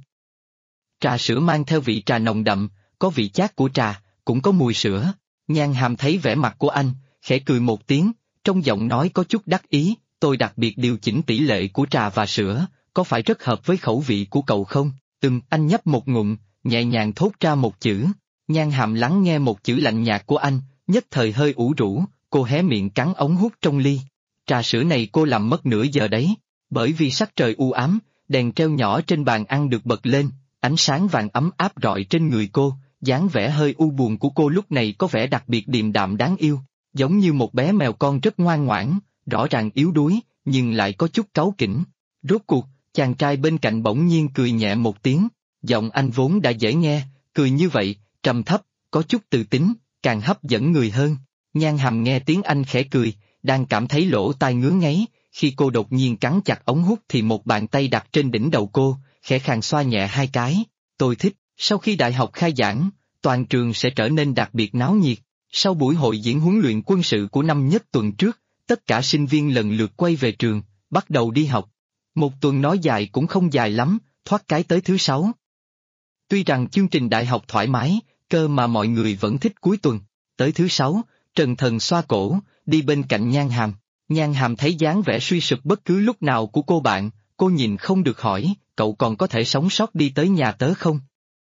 Trà sữa mang theo vị trà nồng đậm, có vị chát của trà, cũng có mùi sữa. Nhan Hàm thấy vẻ mặt của anh, khẽ cười một tiếng, trong giọng nói có chút đắc ý, tôi đặc biệt điều chỉnh tỷ lệ của trà và sữa, có phải rất hợp với khẩu vị của cậu không? Anh nhấp một ngụm, nhẹ nhàng thốt ra một chữ. Nhan Hàm lắng nghe một chữ lạnh nhạt của anh, nhất thời hơi ủ rũ, cô hé miệng cắn ống hút trong ly. Trà sữa này cô làm mất nửa giờ đấy, bởi vì sắc trời u ám, đèn treo nhỏ trên bàn ăn được bật lên, ánh sáng vàng ấm áp rọi trên người cô, dáng vẻ hơi u buồn của cô lúc này có vẻ đặc biệt điềm đạm đáng yêu, giống như một bé mèo con rất ngoan ngoãn, rõ ràng yếu đuối, nhưng lại có chút cáu kỉnh. Rốt cuộc, chàng trai bên cạnh bỗng nhiên cười nhẹ một tiếng, giọng anh vốn đã dễ nghe, cười như vậy, trầm thấp, có chút tự tính, càng hấp dẫn người hơn. Nhan Hàm nghe tiếng anh khẽ cười, đang cảm thấy lỗ tai ngứa ngáy, khi cô đột nhiên cắn chặt ống hút thì một bàn tay đặt trên đỉnh đầu cô, khẽ khàng xoa nhẹ hai cái. Tôi thích, sau khi đại học khai giảng, toàn trường sẽ trở nên đặc biệt náo nhiệt. Sau buổi hội diễn huấn luyện quân sự của năm nhất tuần trước, tất cả sinh viên lần lượt quay về trường, bắt đầu đi học. Một tuần nói dài cũng không dài lắm, thoát cái tới thứ 6. Tuy rằng chương trình đại học thoải mái, cơ mà mọi người vẫn thích cuối tuần. Tới thứ 6, Trần Thần xoa cổ, đi bên cạnh Nhan Hàm. Nhan Hàm thấy dáng vẻ suy sụp bất cứ lúc nào của cô bạn, cô nhìn không được hỏi, cậu còn có thể sống sót đi tới nhà tớ không?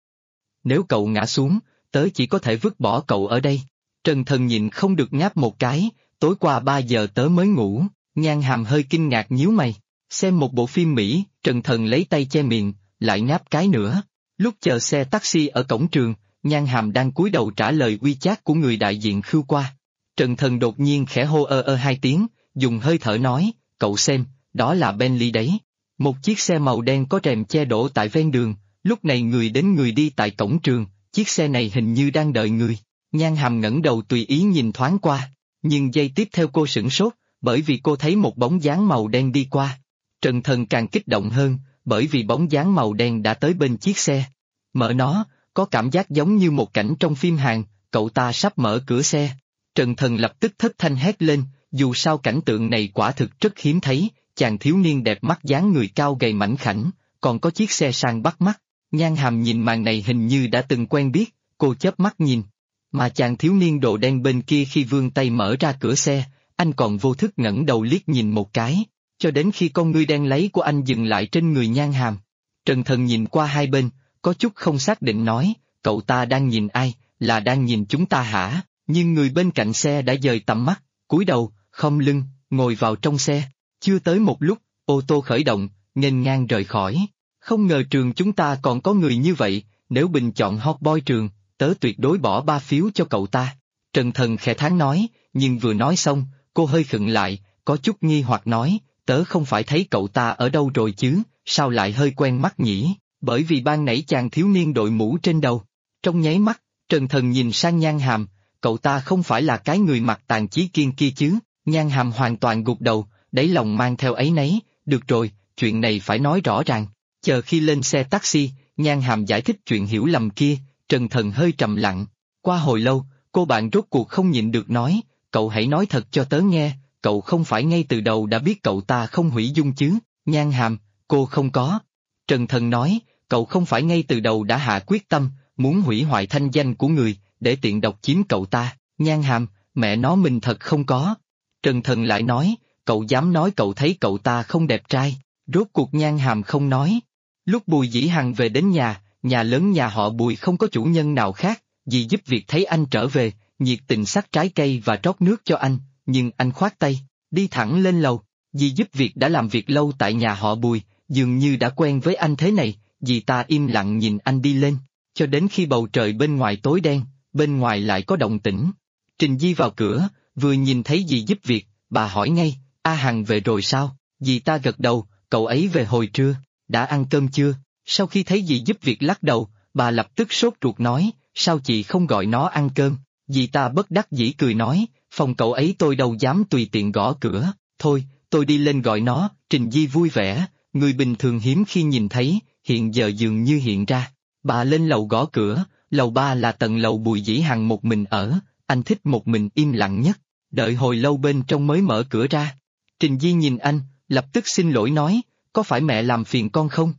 Nếu cậu ngã xuống, tớ chỉ có thể vứt bỏ cậu ở đây. Trần Thần nhìn không được ngáp một cái, tối qua 3 giờ tớ mới ngủ. Nhan Hàm hơi kinh ngạc nhíu mày, xem một bộ phim Mỹ, Trần Thần lấy tay che miệng, lại ngáp cái nữa. Lúc chờ xe taxi ở cổng trường, Nhan Hàm đang cúi đầu trả lời WeChat của người đại diện khưu qua. Trần Thần đột nhiên khẽ hô hai tiếng, dùng hơi thở nói, cậu xem, đó là Bentley đấy. Một chiếc xe màu đen có rèm che đổ tại ven đường, lúc này người đến người đi tại cổng trường, chiếc xe này hình như đang đợi người. Nhan Hàm ngẩng đầu tùy ý nhìn thoáng qua, nhưng giây tiếp theo cô sửng sốt, bởi vì cô thấy một bóng dáng màu đen đi qua. Trần Thần càng kích động hơn, bởi vì bóng dáng màu đen đã tới bên chiếc xe. Mở nó, có cảm giác giống như một cảnh trong phim Hàn, cậu ta sắp mở cửa xe. Trần Thần lập tức thất thanh hét lên, dù sao cảnh tượng này quả thực rất hiếm thấy, chàng thiếu niên đẹp mắt dáng người cao gầy mảnh khảnh, còn có chiếc xe sang bắt mắt. Nhan Hàm nhìn màn này hình như đã từng quen biết, cô chớp mắt nhìn. Mà chàng thiếu niên đồ đen bên kia khi vươn tay mở ra cửa xe, anh còn vô thức ngẩng đầu liếc nhìn một cái, cho đến khi con ngươi đen láy của anh dừng lại trên người Nhan Hàm. Trần Thần nhìn qua hai bên, có chút không xác định nói, cậu ta đang nhìn ai, là đang nhìn chúng ta hả? Nhưng người bên cạnh xe đã dời tầm mắt, cúi đầu, khom lưng, ngồi vào trong xe. Chưa tới một lúc, ô tô khởi động, nghênh ngang rời khỏi. Không ngờ trường chúng ta còn có người như vậy, nếu bình chọn hot boy trường, tớ tuyệt đối bỏ 3 phiếu cho cậu ta. Trần Thần khẽ thán nói, nhưng vừa nói xong, cô hơi khựng lại, có chút nghi hoặc nói, tớ không phải thấy cậu ta ở đâu rồi chứ, sao lại hơi quen mắt nhỉ, bởi vì ban nãy chàng thiếu niên đội mũ trên đầu. Trong nháy mắt, Trần Thần nhìn sang Nhan Hàm, cậu ta không phải là cái người mặc Tàn Chí Kiên kia chứ? Nhan Hàm hoàn toàn gục đầu, đáy lòng mang theo áy náy, được rồi, chuyện này phải nói rõ ràng. Chờ khi lên xe taxi, Nhan Hàm giải thích chuyện hiểu lầm kia, Trần Thần hơi trầm lặng. Qua hồi lâu, cô bạn rốt cuộc không nhịn được nói, cậu hãy nói thật cho tớ nghe, cậu không phải ngay từ đầu đã biết cậu ta không hủy dung chứ? Nhan Hàm, cô không có. Trần Thần nói, cậu không phải ngay từ đầu đã hạ quyết tâm, muốn hủy hoại thanh danh của người, để tiện độc chiếm cậu ta? Nhan Hàm, mẹ nó mình thật không có. Trần Thần lại nói, cậu dám nói cậu thấy cậu ta không đẹp trai? Rốt cuộc Nhan Hàm không nói. Lúc Bùi Dĩ Hằng về đến nhà lớn nhà họ Bùi không có chủ nhân nào khác, dì giúp việc thấy anh trở về, nhiệt tình xắt trái cây và rót nước cho anh, nhưng anh khoát tay, đi thẳng lên lầu. Dì giúp việc đã làm việc lâu tại nhà họ Bùi, dường như đã quen với anh thế này, dì ta im lặng nhìn anh đi lên, cho đến khi bầu trời bên ngoài tối đen, bên ngoài lại có động tĩnh. Trình Di vào cửa, vừa nhìn thấy dì giúp việc, bà hỏi ngay, A Hằng về rồi sao? Dì ta gật đầu, cậu ấy về hồi trưa, đã ăn cơm chưa? Sau khi thấy dì giúp việc lắc đầu, bà lập tức sốt ruột nói, sao chị không gọi nó ăn cơm? Dì ta bất đắc dĩ cười nói, phòng cậu ấy tôi đâu dám tùy tiện gõ cửa, thôi, tôi đi lên gọi nó. Trình Di vui vẻ, người bình thường hiếm khi nhìn thấy, hiện giờ dường như hiện ra. Bà lên lầu gõ cửa, lầu 3 là tầng lầu Bùi Dĩ Hằng một mình ở, anh thích một mình im lặng nhất, đợi hồi lâu bên trong mới mở cửa ra. Trình Di nhìn anh, lập tức xin lỗi nói, có phải mẹ làm phiền con không?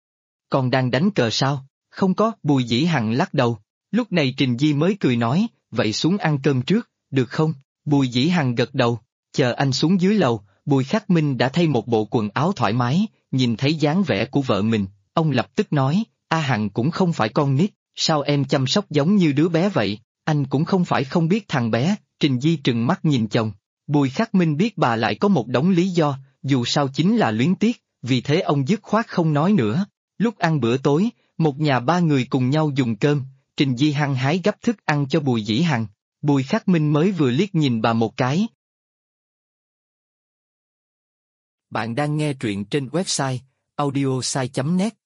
Con đang đánh cờ sao? Không có, Bùi Dĩ Hằng lắc đầu. Lúc này Trình Di mới cười nói, vậy xuống ăn cơm trước, được không? Bùi Dĩ Hằng gật đầu, chờ anh xuống dưới lầu, Bùi Khắc Minh đã thay một bộ quần áo thoải mái, nhìn thấy dáng vẻ của vợ mình, ông lập tức nói, A Hằng cũng không phải con nít, sao em chăm sóc giống như đứa bé vậy? Anh cũng không phải không biết thằng bé. Trình Di trừng mắt nhìn chồng. Bùi Khắc Minh biết bà lại có một đống lý do, dù sao chính là luyến tiếc, vì thế ông dứt khoát không nói nữa. Lúc ăn bữa tối, một nhà ba người cùng nhau dùng cơm, Trình Di hăng hái gấp thức ăn cho Bùi Dĩ Hằng. Bùi Khắc Minh mới vừa liếc nhìn bà một cái. Bạn đang nghe truyện trên website audiosai.net.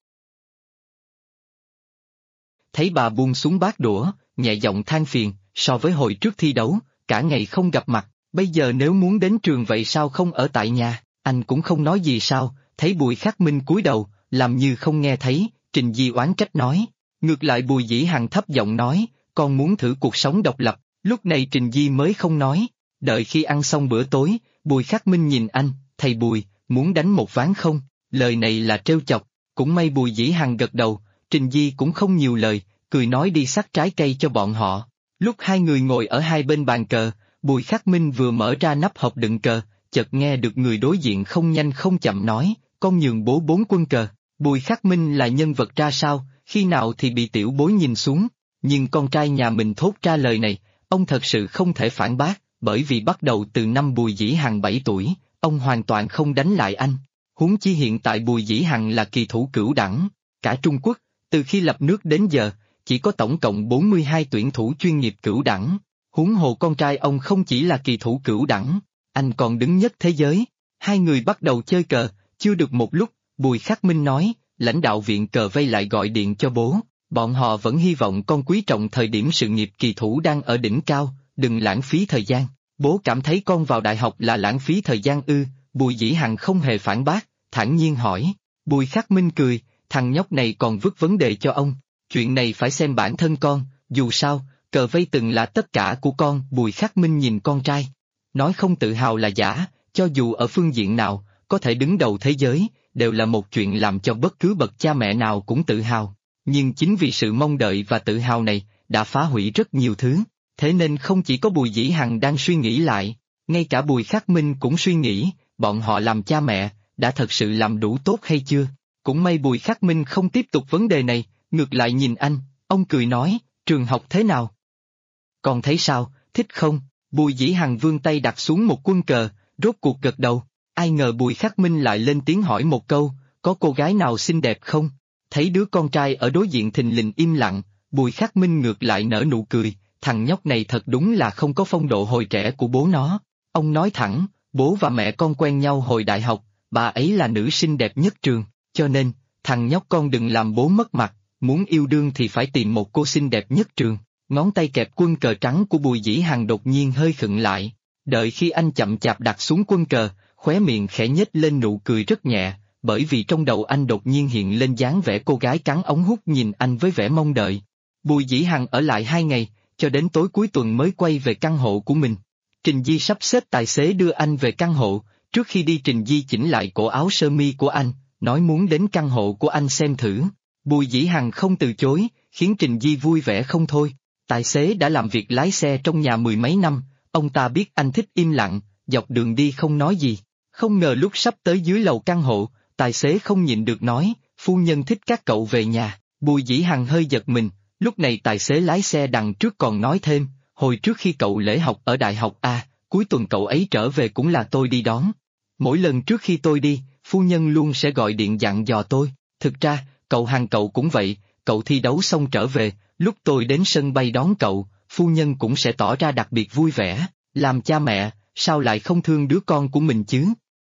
Thấy bà buông xuống bát đũa, nhẹ giọng than phiền, so với hồi trước thi đấu, cả ngày không gặp mặt, bây giờ nếu muốn đến trường vậy sao không ở tại nhà, anh cũng không nói gì sao, thấy Bùi Khắc Minh cúi đầu, làm như không nghe thấy, Trình Di oán trách nói. Ngược lại Bùi Dĩ Hằng thấp giọng nói, con muốn thử cuộc sống độc lập, lúc này Trình Di mới không nói, đợi khi ăn xong bữa tối, Bùi Khắc Minh nhìn anh, thầy Bùi, muốn đánh một ván không, lời này là trêu chọc, cũng may Bùi Dĩ Hằng gật đầu, Trình Di cũng không nhiều lời, cười nói đi xắt trái cây cho bọn họ. Lúc hai người ngồi ở hai bên bàn cờ, Bùi Khắc Minh vừa mở ra nắp hộp đựng cờ, chợt nghe được người đối diện không nhanh không chậm nói, con nhường bố 4 quân cờ. Bùi Khắc Minh là nhân vật ra sao, khi nào thì bị tiểu bối nhìn xuống, nhưng con trai nhà mình thốt ra lời này, ông thật sự không thể phản bác, bởi vì bắt đầu từ năm Bùi Dĩ Hằng 7 tuổi, ông hoàn toàn không đánh lại anh. Huống chi hiện tại Bùi Dĩ Hằng là kỳ thủ cửu đẳng, cả Trung Quốc, từ khi lập nước đến giờ, chỉ có tổng cộng 42 tuyển thủ chuyên nghiệp cửu đẳng, huống hồ con trai ông không chỉ là kỳ thủ cửu đẳng, anh còn đứng nhất thế giới. Hai người bắt đầu chơi cờ, chưa được một lúc, Bùi Khắc Minh nói, lãnh đạo viện cờ vây lại gọi điện cho bố, bọn họ vẫn hy vọng con quý trọng thời điểm sự nghiệp kỳ thủ đang ở đỉnh cao, đừng lãng phí thời gian. Bố cảm thấy con vào đại học là lãng phí thời gian ư? Bùi Dĩ Hằng không hề phản bác, thản nhiên hỏi. Bùi Khắc Minh cười, thằng nhóc này còn vứt vấn đề cho ông, chuyện này phải xem bản thân con, dù sao, cờ vây từng là tất cả của con. Bùi Khắc Minh nhìn con trai, nói không tự hào là giả, cho dù ở phương diện nào, có thể đứng đầu thế giới, đều là một chuyện làm cho bất cứ bậc cha mẹ nào cũng tự hào, nhưng chính vì sự mong đợi và tự hào này, đã phá hủy rất nhiều thứ, thế nên không chỉ có Bùi Dĩ Hằng đang suy nghĩ lại, ngay cả Bùi Khắc Minh cũng suy nghĩ, bọn họ làm cha mẹ, đã thật sự làm đủ tốt hay chưa? Cũng may Bùi Khắc Minh không tiếp tục vấn đề này, ngược lại nhìn anh, ông cười nói, trường học thế nào? Con thấy sao, thích không? Bùi Dĩ Hằng vươn tay đặt xuống một quân cờ, rốt cuộc gật đầu. Ai ngờ Bùi Khắc Minh lại lên tiếng hỏi một câu, có cô gái nào xinh đẹp không? Thấy đứa con trai ở đối diện thình lình im lặng, Bùi Khắc Minh ngược lại nở nụ cười, thằng nhóc này thật đúng là không có phong độ hồi trẻ của bố nó. Ông nói thẳng, bố và mẹ con quen nhau hồi đại học, bà ấy là nữ xinh đẹp nhất trường, cho nên, thằng nhóc con đừng làm bố mất mặt, muốn yêu đương thì phải tìm một cô xinh đẹp nhất trường. Ngón tay kẹp quân cờ trắng của Bùi Dĩ Hằng đột nhiên hơi khựng lại, đợi khi anh chậm chạp đặt xuống quân cờ, khóe miệng khẽ nhếch lên nụ cười rất nhẹ, bởi vì trong đầu anh đột nhiên hiện lên dáng vẻ cô gái cắn ống hút nhìn anh với vẻ mong đợi. Bùi Dĩ Hằng ở lại 2 ngày, cho đến tối cuối tuần mới quay về căn hộ của mình. Trình Di sắp xếp tài xế đưa anh về căn hộ, trước khi đi Trình Di chỉnh lại cổ áo sơ mi của anh, nói muốn đến căn hộ của anh xem thử. Bùi Dĩ Hằng không từ chối, khiến Trình Di vui vẻ không thôi. Tài xế đã làm việc lái xe trong nhà 10 mấy năm, ông ta biết anh thích im lặng, dọc đường đi không nói gì. Không ngờ lúc sắp tới dưới lầu căn hộ, tài xế không nhịn được nói, phu nhân thích các cậu về nhà. Bùi Dĩ Hằng hơi giật mình, lúc này tài xế lái xe đằng trước còn nói thêm, hồi trước khi cậu lễ học ở đại học A, cuối tuần cậu ấy trở về cũng là tôi đi đón. Mỗi lần trước khi tôi đi, phu nhân luôn sẽ gọi điện dặn dò tôi, thực ra, cậu Hằng cậu cũng vậy, cậu thi đấu xong trở về, lúc tôi đến sân bay đón cậu, phu nhân cũng sẽ tỏ ra đặc biệt vui vẻ, làm cha mẹ, sao lại không thương đứa con của mình chứ?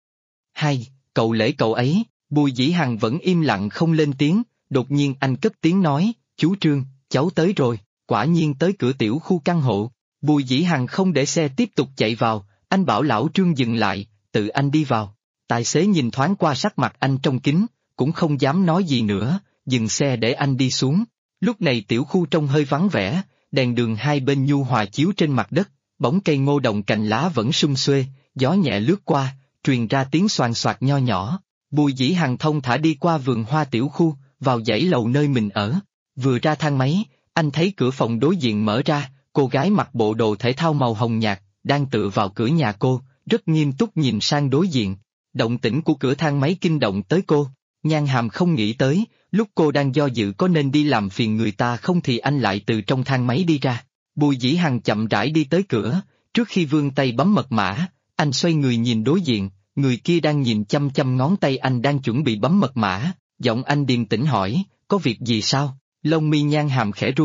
Hay, cậu lễ cậu ấy, Bùi Dĩ Hằng vẫn im lặng không lên tiếng, đột nhiên anh cất tiếng nói, chú Trương, cháu tới rồi, quả nhiên tới cửa tiểu khu căn hộ. Bùi Dĩ Hằng không để xe tiếp tục chạy vào, anh bảo lão Trương dừng lại, tự anh đi vào. Tài xế nhìn thoáng qua sắc mặt anh trong kính, cũng không dám nói gì nữa, dừng xe để anh đi xuống. Lúc này tiểu khu trông hơi vắng vẻ, đèn đường hai bên nhu hòa chiếu trên mặt đất, bóng cây ngô đồng cành lá vẫn sum xuê, gió nhẹ lướt qua, truyền ra tiếng xoàn xoạc nho nhỏ. Bùi Dĩ Hằng thông thả đi qua vườn hoa tiểu khu, vào dãy lầu nơi mình ở. Vừa ra thang máy, anh thấy cửa phòng đối diện mở ra, cô gái mặc bộ đồ thể thao màu hồng nhạt, đang tựa vào cửa nhà cô, rất nghiêm túc nhìn sang đối diện. Động tĩnh của cửa thang máy kinh động tới cô, Nhan Hàm không nghĩ tới, lúc cô đang do dự có nên đi làm phiền người ta không thì anh lại từ trong thang máy đi ra. Bùi Dĩ Hằng chậm rãi đi tới cửa, trước khi vươn tay bấm mật mã, anh xoay người nhìn đối diện, người kia đang nhìn chăm chăm ngón tay anh đang chuẩn bị bấm mật mã, giọng anh điềm tĩnh hỏi, có việc gì sao? Lông mi Nhan Hàm khẽ run,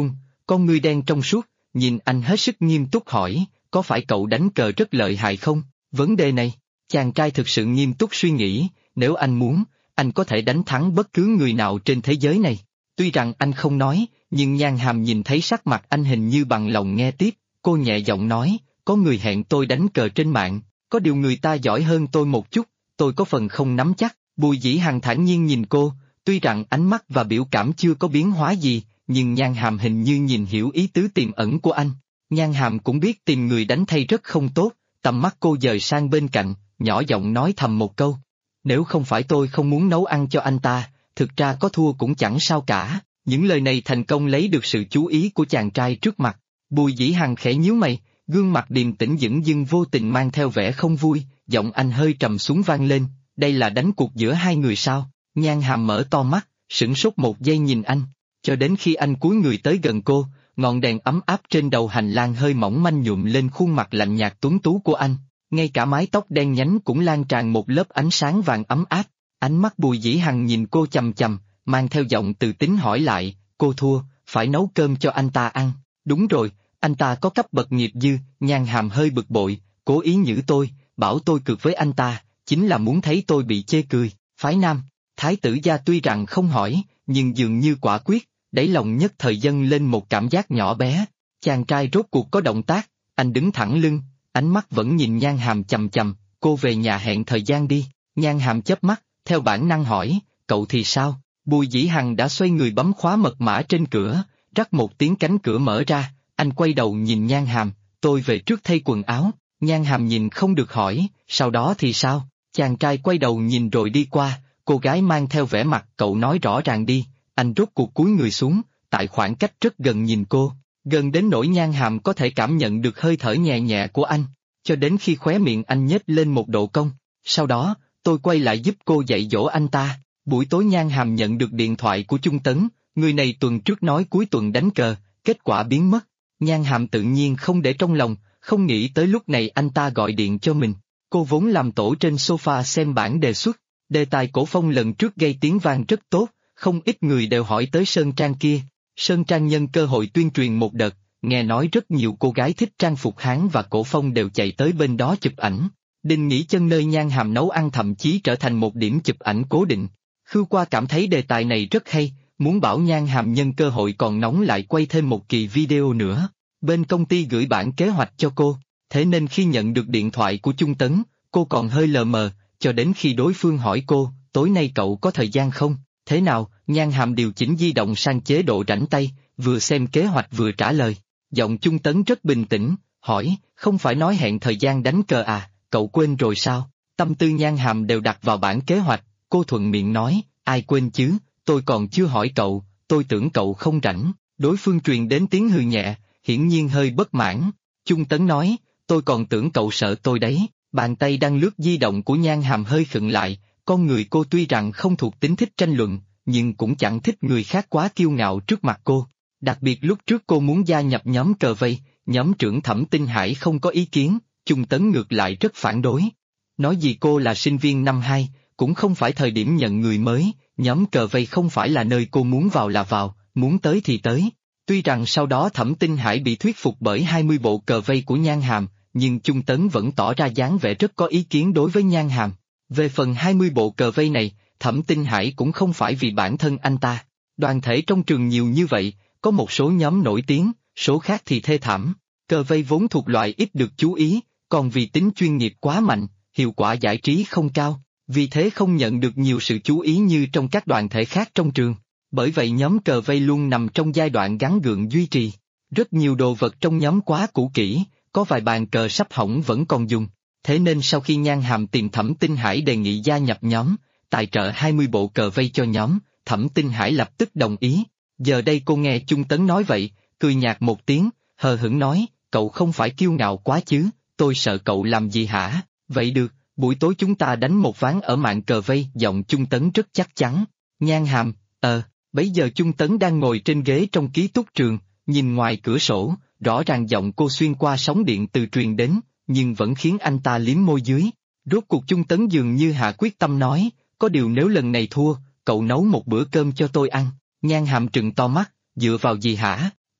con ngươi đen trong suốt, nhìn anh hết sức nghiêm túc hỏi, có phải cậu đánh cờ rất lợi hại không? Vấn đề này, chàng trai thực sự nghiêm túc suy nghĩ, nếu anh muốn, anh có thể đánh thắng bất cứ người nào trên thế giới này. Tuy rằng anh không nói, nhưng Nhan Hàm nhìn thấy sắc mặt anh hình như bằng lòng nghe tiếp, cô nhẹ giọng nói, có người hẹn tôi đánh cờ trên mạng, có điều người ta giỏi hơn tôi một chút, tôi có phần không nắm chắc. Bùi Dĩ Hằng thản nhiên nhìn cô, tuy rằng ánh mắt và biểu cảm chưa có biến hóa gì, nhưng Nhan Hàm hình như nhìn hiểu ý tứ tiềm ẩn của anh. Nhan Hàm cũng biết tìm người đánh thay rất không tốt, tầm mắt cô dời sang bên cạnh, nhỏ giọng nói thầm một câu. Nếu không phải tôi không muốn nấu ăn cho anh ta, thực ra có thua cũng chẳng sao cả. Những lời này thành công lấy được sự chú ý của chàng trai trước mặt. Bùi Dĩ Hằng khẽ nhíu mày, gương mặt điềm tĩnh dửng dưng vô tình mang theo vẻ không vui, giọng anh hơi trầm xuống vang lên, đây là đánh cuộc giữa hai người sao? Nhan Hàm mở to mắt, sửng sốt một giây nhìn anh, cho đến khi anh cúi người tới gần cô, ngọn đèn ấm áp trên đầu hành lang hơi mỏng manh nhuộm lên khuôn mặt lạnh nhạt tuấn tú của anh, ngay cả mái tóc đen nhánh cũng lan tràn một lớp ánh sáng vàng ấm áp. Ánh mắt Bùi Dĩ Hằng nhìn cô chằm chằm, mang theo giọng từ tính hỏi lại, cô thua, phải nấu cơm cho anh ta ăn. Đúng rồi, anh ta có cấp bậc nghiệp dư. Nhan Hàm hơi bực bội, cố ý nhử tôi, bảo tôi cược với anh ta, chính là muốn thấy tôi bị chê cười. Phái Nam, Thái tử gia tuy rằng không hỏi, nhưng dường như quả quyết, đáy lòng nhất thời dâng lên một cảm giác nhỏ bé. Chàng trai rốt cuộc có động tác, anh đứng thẳng lưng, ánh mắt vẫn nhìn Nhan Hàm chằm chằm, cô về nhà hẹn thời gian đi. Nhan Hàm chớp mắt, theo bản năng hỏi, cậu thì sao? Bùi Dĩ Hằng đã xoay người bấm khóa mật mã trên cửa, rắc một tiếng cánh cửa mở ra, anh quay đầu nhìn Nhan Hàm, tôi về trước thay quần áo. Nhan Hàm nhìn không được hỏi, sau đó thì sao? Chàng trai quay đầu nhìn rồi đi qua, cô gái mang theo vẻ mặt cậu nói rõ ràng đi. Anh rốt cuộc cúi người xuống, tại khoảng cách rất gần nhìn cô, gần đến nỗi Nhan Hàm có thể cảm nhận được hơi thở nhẹ nhẹ của anh, cho đến khi khóe miệng anh nhếch lên một độ cong. Sau đó, tôi quay lại giúp cô dạy dỗ anh ta. Buổi tối Nhan Hàm nhận được điện thoại của Chung Tấn, người này tuần trước nói cuối tuần đánh cờ, kết quả biến mất. Nhan Hàm tự nhiên không để trong lòng, không nghĩ tới lúc này anh ta gọi điện cho mình. Cô vốn làm tổ trên sofa xem bản đề xuất, đề tài cổ phong lần trước gây tiếng vang rất tốt, không ít người đều hỏi tới Sơn Trang kia. Sơn Trang nhân cơ hội tuyên truyền một đợt, nghe nói rất nhiều cô gái thích trang phục Hán và cổ phong đều chạy tới bên đó chụp ảnh. Đình nghỉ chân nơi Nhan Hàm nấu ăn thậm chí trở thành một điểm chụp ảnh cố định. Khư Qua cảm thấy đề tài này rất hay, muốn bảo Nhan Hàm nhân cơ hội còn nóng lại quay thêm một kỳ video nữa. Bên công ty gửi bản kế hoạch cho cô, thế nên khi nhận được điện thoại của Chung Tấn, cô còn hơi lờ mờ, cho đến khi đối phương hỏi cô, tối nay cậu có thời gian không? Thế nào? Nhan Hàm điều chỉnh di động sang chế độ rảnh tay, vừa xem kế hoạch vừa trả lời. Giọng Chung Tấn rất bình tĩnh, hỏi, không phải nói hẹn thời gian đánh cờ à, cậu quên rồi sao? Tâm tư Nhan Hàm đều đặt vào bản kế hoạch, cô thuận miệng nói, ai quên chứ, tôi còn chưa hỏi cậu, tôi tưởng cậu không rảnh. Đối phương truyền đến tiếng hừ nhẹ, hiển nhiên hơi bất mãn. Chung Tấn nói, tôi còn tưởng cậu sợ tôi đấy. Bàn tay đang lướt di động của Nhan Hàm hơi khựng lại, con người cô tuy rằng không thuộc tính thích tranh luận, nhưng cũng chẳng thích người khác quá kiêu ngạo trước mặt cô. Đặc biệt lúc trước cô muốn gia nhập nhóm cờ vây, nhóm trưởng Thẩm Tinh Hải không có ý kiến, Chung Tấn ngược lại rất phản đối. Nói gì cô là sinh viên năm 2, cũng không phải thời điểm nhận người mới, nhóm cờ vây không phải là nơi cô muốn vào là vào, muốn tới thì tới. Tuy rằng sau đó Thẩm Tinh Hải bị thuyết phục bởi 20 bộ cờ vây của Nhan Hàm, nhưng Chung Tấn vẫn tỏ ra dáng vẻ rất có ý kiến đối với Nhan Hàm. Về phần 20 bộ cờ vây này, Thẩm Tinh Hải cũng không phải vì bản thân anh ta. Đoàn thể trong trường nhiều như vậy, có một số nhóm nổi tiếng, số khác thì thê thảm. Cờ vây vốn thuộc loại ít được chú ý, còn vì tính chuyên nghiệp quá mạnh, hiệu quả giải trí không cao, vì thế không nhận được nhiều sự chú ý như trong các đoàn thể khác trong trường. Bởi vậy nhóm cờ vây luôn nằm trong giai đoạn gắng gượng duy trì. Rất nhiều đồ vật trong nhóm quá cũ kỹ, có vài bàn cờ sắp hỏng vẫn còn dùng. Thế nên sau khi Nhan Hàm tìm Thẩm Tinh Hải đề nghị gia nhập nhóm, tài trợ 20 bộ cờ vây cho nhóm, Thẩm Tinh Hải lập tức đồng ý. Giờ đây cô nghe Chung Tấn nói vậy, cười nhạt một tiếng, hờ hững nói, cậu không phải kiêu ngạo quá chứ, tôi sợ cậu làm gì hả? Vậy được, buổi tối chúng ta đánh một ván ở mạng cờ vây. Giọng Chung Tấn rất chắc chắn. Nhan Hàm, bấy giờ Chung Tấn đang ngồi trên ghế trong ký túc trường, nhìn ngoài cửa sổ, rõ ràng giọng cô xuyên qua sóng điện từ truyền đến, nhưng vẫn khiến anh ta liếm môi dưới. Rốt cuộc Chung Tấn dường như hạ quyết tâm nói, có điều nếu lần này thua, cậu nấu một bữa cơm cho tôi ăn. Nhan Hàm trừng to mắt, dựa vào gì hả?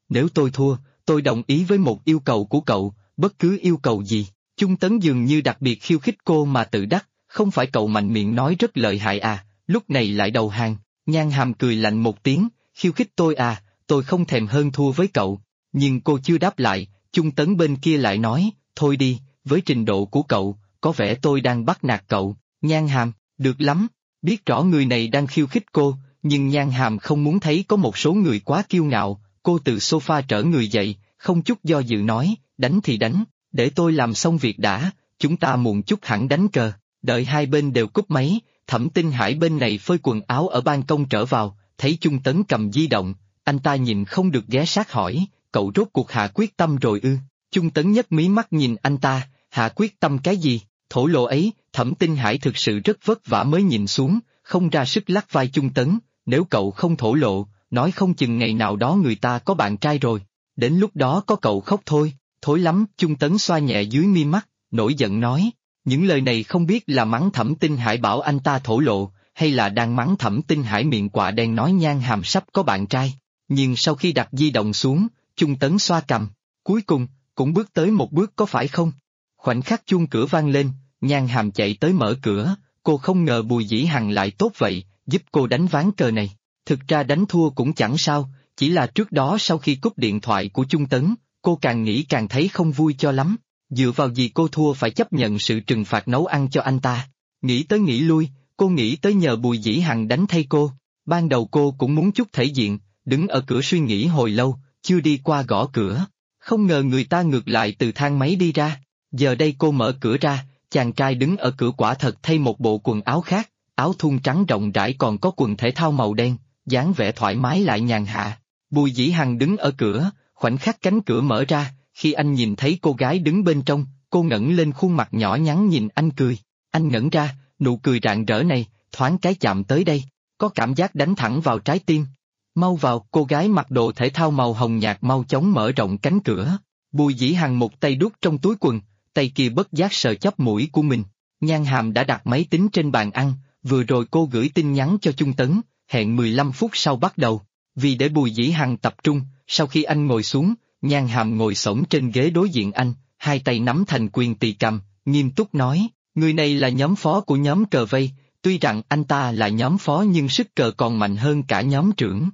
Nếu tôi thua, tôi đồng ý với một yêu cầu của cậu, bất cứ yêu cầu gì. Chung Tấn dường như đặc biệt khiêu khích cô mà tự đắc, không phải cậu mạnh miệng nói rất lợi hại à, lúc này lại đầu hàng. Nhan Hàm cười lạnh một tiếng, khiêu khích tôi à, tôi không thèm hơn thua với cậu. Nhưng cô chưa đáp lại, Chung Tấn bên kia lại nói, thôi đi, với trình độ của cậu, có vẻ tôi đang bắt nạt cậu. Nhan Hàm, được lắm, biết rõ người này đang khiêu khích cô, nhưng Nhan Hàm không muốn thấy có một số người quá kiêu ngạo, cô từ sofa trở người dậy, không chút do dự nói, đánh thì đánh, để tôi làm xong việc đã, chúng ta muộn chút hẳn đánh cờ. Đợi hai bên đều cúp máy, Thẩm Tinh Hải bên này phơi quần áo ở ban công trở vào, thấy Chung Tấn cầm di động, anh ta nhìn không được ghé sát hỏi, cậu rốt cuộc hạ quyết tâm rồi ư? Chung Tấn nhấc mí mắt nhìn anh ta, hạ quyết tâm cái gì? Thổ lộ ấy, Thẩm Tinh Hải thực sự rất vất vả mới nhìn xuống, không ra sức lắc vai Chung Tấn, nếu cậu không thổ lộ, nói không chừng ngày nào đó người ta có bạn trai rồi, đến lúc đó có cậu khóc thôi, thối lắm. Chung Tấn xoa nhẹ dưới mi mắt, nổi giận nói, những lời này không biết là mắng Thẩm Tinh Hải bảo anh ta thổ lộ, hay là đang mắng Thẩm Tinh Hải miệng quạ đen nói Nhan Hàm sắp có bạn trai. Nhưng sau khi đặt di động xuống, Chung Tấn xoa cằm, cuối cùng, cũng bước tới một bước có phải không? Khoảnh khắc chuông cửa vang lên, Nhan Hàm chạy tới mở cửa, cô không ngờ Bùi Dĩ Hằng lại tốt vậy, giúp cô đánh ván cờ này. Thực ra đánh thua cũng chẳng sao, chỉ là trước đó sau khi cúp điện thoại của Chung Tấn, cô càng nghĩ càng thấy không vui cho lắm. Dựa vào gì cô thua phải chấp nhận sự trừng phạt nấu ăn cho anh ta? Nghĩ tới nghĩ lui, cô nghĩ tới nhờ Bùi Dĩ Hằng đánh thay cô. Ban đầu cô cũng muốn chút thể diện, đứng ở cửa suy nghĩ hồi lâu, chưa đi qua gõ cửa. Không ngờ người ta ngược lại từ thang máy đi ra. Giờ đây cô mở cửa ra, chàng trai đứng ở cửa quả thật thay một bộ quần áo khác, áo thun trắng rộng rãi còn có quần thể thao màu đen, dáng vẻ thoải mái lại nhàn hạ. Bùi Dĩ Hằng đứng ở cửa, khoảnh khắc cánh cửa mở ra, khi anh nhìn thấy cô gái đứng bên trong, cô ngẩng lên khuôn mặt nhỏ nhắn nhìn anh cười. Anh ngẩn ra, nụ cười rạng rỡ này, thoáng cái chạm tới đây, có cảm giác đánh thẳng vào trái tim. Mau vào, cô gái mặc đồ thể thao màu hồng nhạt mau chóng mở rộng cánh cửa. Bùi Dĩ Hằng một tay đút trong túi quần, tay kia bất giác sờ chóp mũi của mình. Nhan Hàm đã đặt máy tính trên bàn ăn, vừa rồi cô gửi tin nhắn cho Chung Tấn, hẹn 15 phút sau bắt đầu. Vì để Bùi Dĩ Hằng tập trung, sau khi anh ngồi xuống, Nhan Hàm ngồi xổm trên ghế đối diện anh, hai tay nắm thành quyền tỳ cầm, nghiêm túc nói, người này là nhóm phó của nhóm cờ vây, tuy rằng anh ta là nhóm phó nhưng sức cờ còn mạnh hơn cả nhóm trưởng.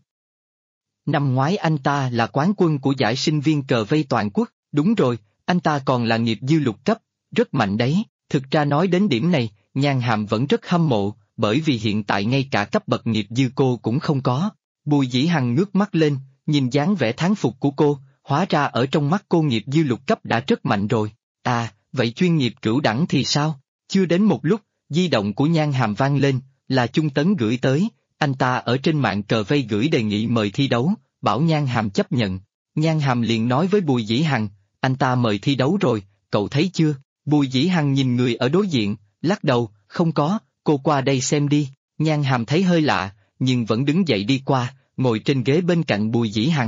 Năm ngoái anh ta là quán quân của giải sinh viên cờ vây toàn quốc, đúng rồi, anh ta còn là nghiệp dư lục cấp, rất mạnh đấy. Thực ra nói đến điểm này, Nhan Hàm vẫn rất hâm mộ, bởi vì hiện tại ngay cả cấp bậc nghiệp dư cô cũng không có. Bùi Dĩ Hằng ngước mắt lên, nhìn dáng vẻ thán phục của cô, hóa ra ở trong mắt cô nghiệp dư lục cấp đã rất mạnh rồi. À, vậy chuyên nghiệp cửu đẳng thì sao? Chưa đến một lúc, di động của Nhan Hàm vang lên, là Chung Tấn gửi tới, anh ta ở trên mạng cờ vây gửi đề nghị mời thi đấu, bảo Nhan Hàm chấp nhận. Nhan Hàm liền nói với Bùi Dĩ Hằng, anh ta mời thi đấu rồi, cậu thấy chưa? Bùi Dĩ Hằng nhìn người ở đối diện, lắc đầu, không có, cô qua đây xem đi. Nhan Hàm thấy hơi lạ, nhưng vẫn đứng dậy đi qua, ngồi trên ghế bên cạnh Bùi Dĩ Hằng.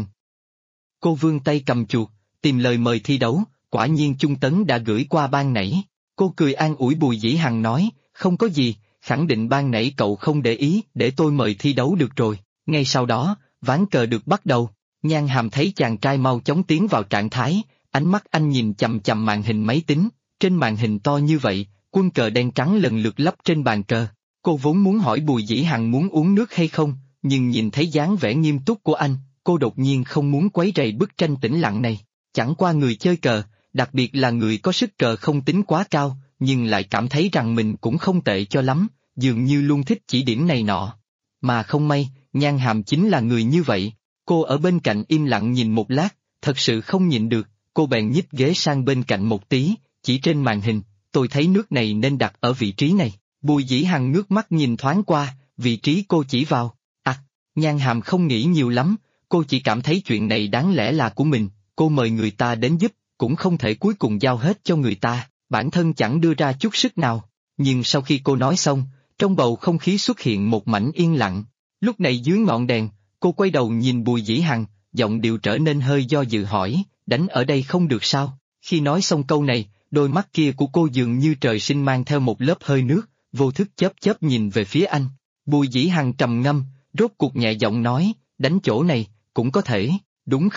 Cô vươn tay cầm chuột, tìm lời mời thi đấu, quả nhiên Chung Tấn đã gửi qua ban nãy. Cô cười an ủi Bùi Dĩ Hằng nói, không có gì, khẳng định ban nãy cậu không để ý, để tôi mời thi đấu được rồi. Ngay sau đó, ván cờ được bắt đầu. Nhan Hàm thấy chàng trai mau chóng tiến vào trạng thái, ánh mắt anh nhìn chằm chằm màn hình máy tính, trên màn hình to như vậy, quân cờ đen trắng lần lượt lấp trên bàn cờ. Cô vốn muốn hỏi Bùi Dĩ Hằng muốn uống nước hay không, nhưng nhìn thấy dáng vẻ nghiêm túc của anh, cô đột nhiên không muốn quấy rầy bức tranh tĩnh lặng này. Chẳng qua người chơi cờ, đặc biệt là người có sức cờ không tính quá cao, nhưng lại cảm thấy rằng mình cũng không tệ cho lắm, dường như luôn thích chỉ điểm này nọ. Mà không may, Nhan Hàm chính là người như vậy. Cô ở bên cạnh im lặng nhìn một lát, thật sự không nhịn được, cô bèn nhích ghế sang bên cạnh một tí, chỉ trên màn hình, tôi thấy nước này nên đặt ở vị trí này. Bùi Dĩ Hằng ngước mắt nhìn thoáng qua, vị trí cô chỉ vào. À, Nhan Hàm không nghĩ nhiều lắm, cô chỉ cảm thấy chuyện này đáng lẽ là của mình, cô mời người ta đến giúp, cũng không thể cuối cùng giao hết cho người ta, bản thân chẳng đưa ra chút sức nào. Nhưng sau khi cô nói xong, trong bầu không khí xuất hiện một mảnh yên lặng. Lúc này dưới ngọn đèn, cô quay đầu nhìn Bùi Dĩ Hằng, giọng điệu trở nên hơi do dự hỏi, đánh ở đây không được sao? Khi nói xong câu này, đôi mắt kia của cô dường như trời sinh mang theo một lớp hơi nước, vô thức chớp chớp nhìn về phía anh. Bùi Dĩ Hằng trầm ngâm, rốt cuộc nhẹ giọng nói, đánh chỗ này, cũng có thể, đúng không?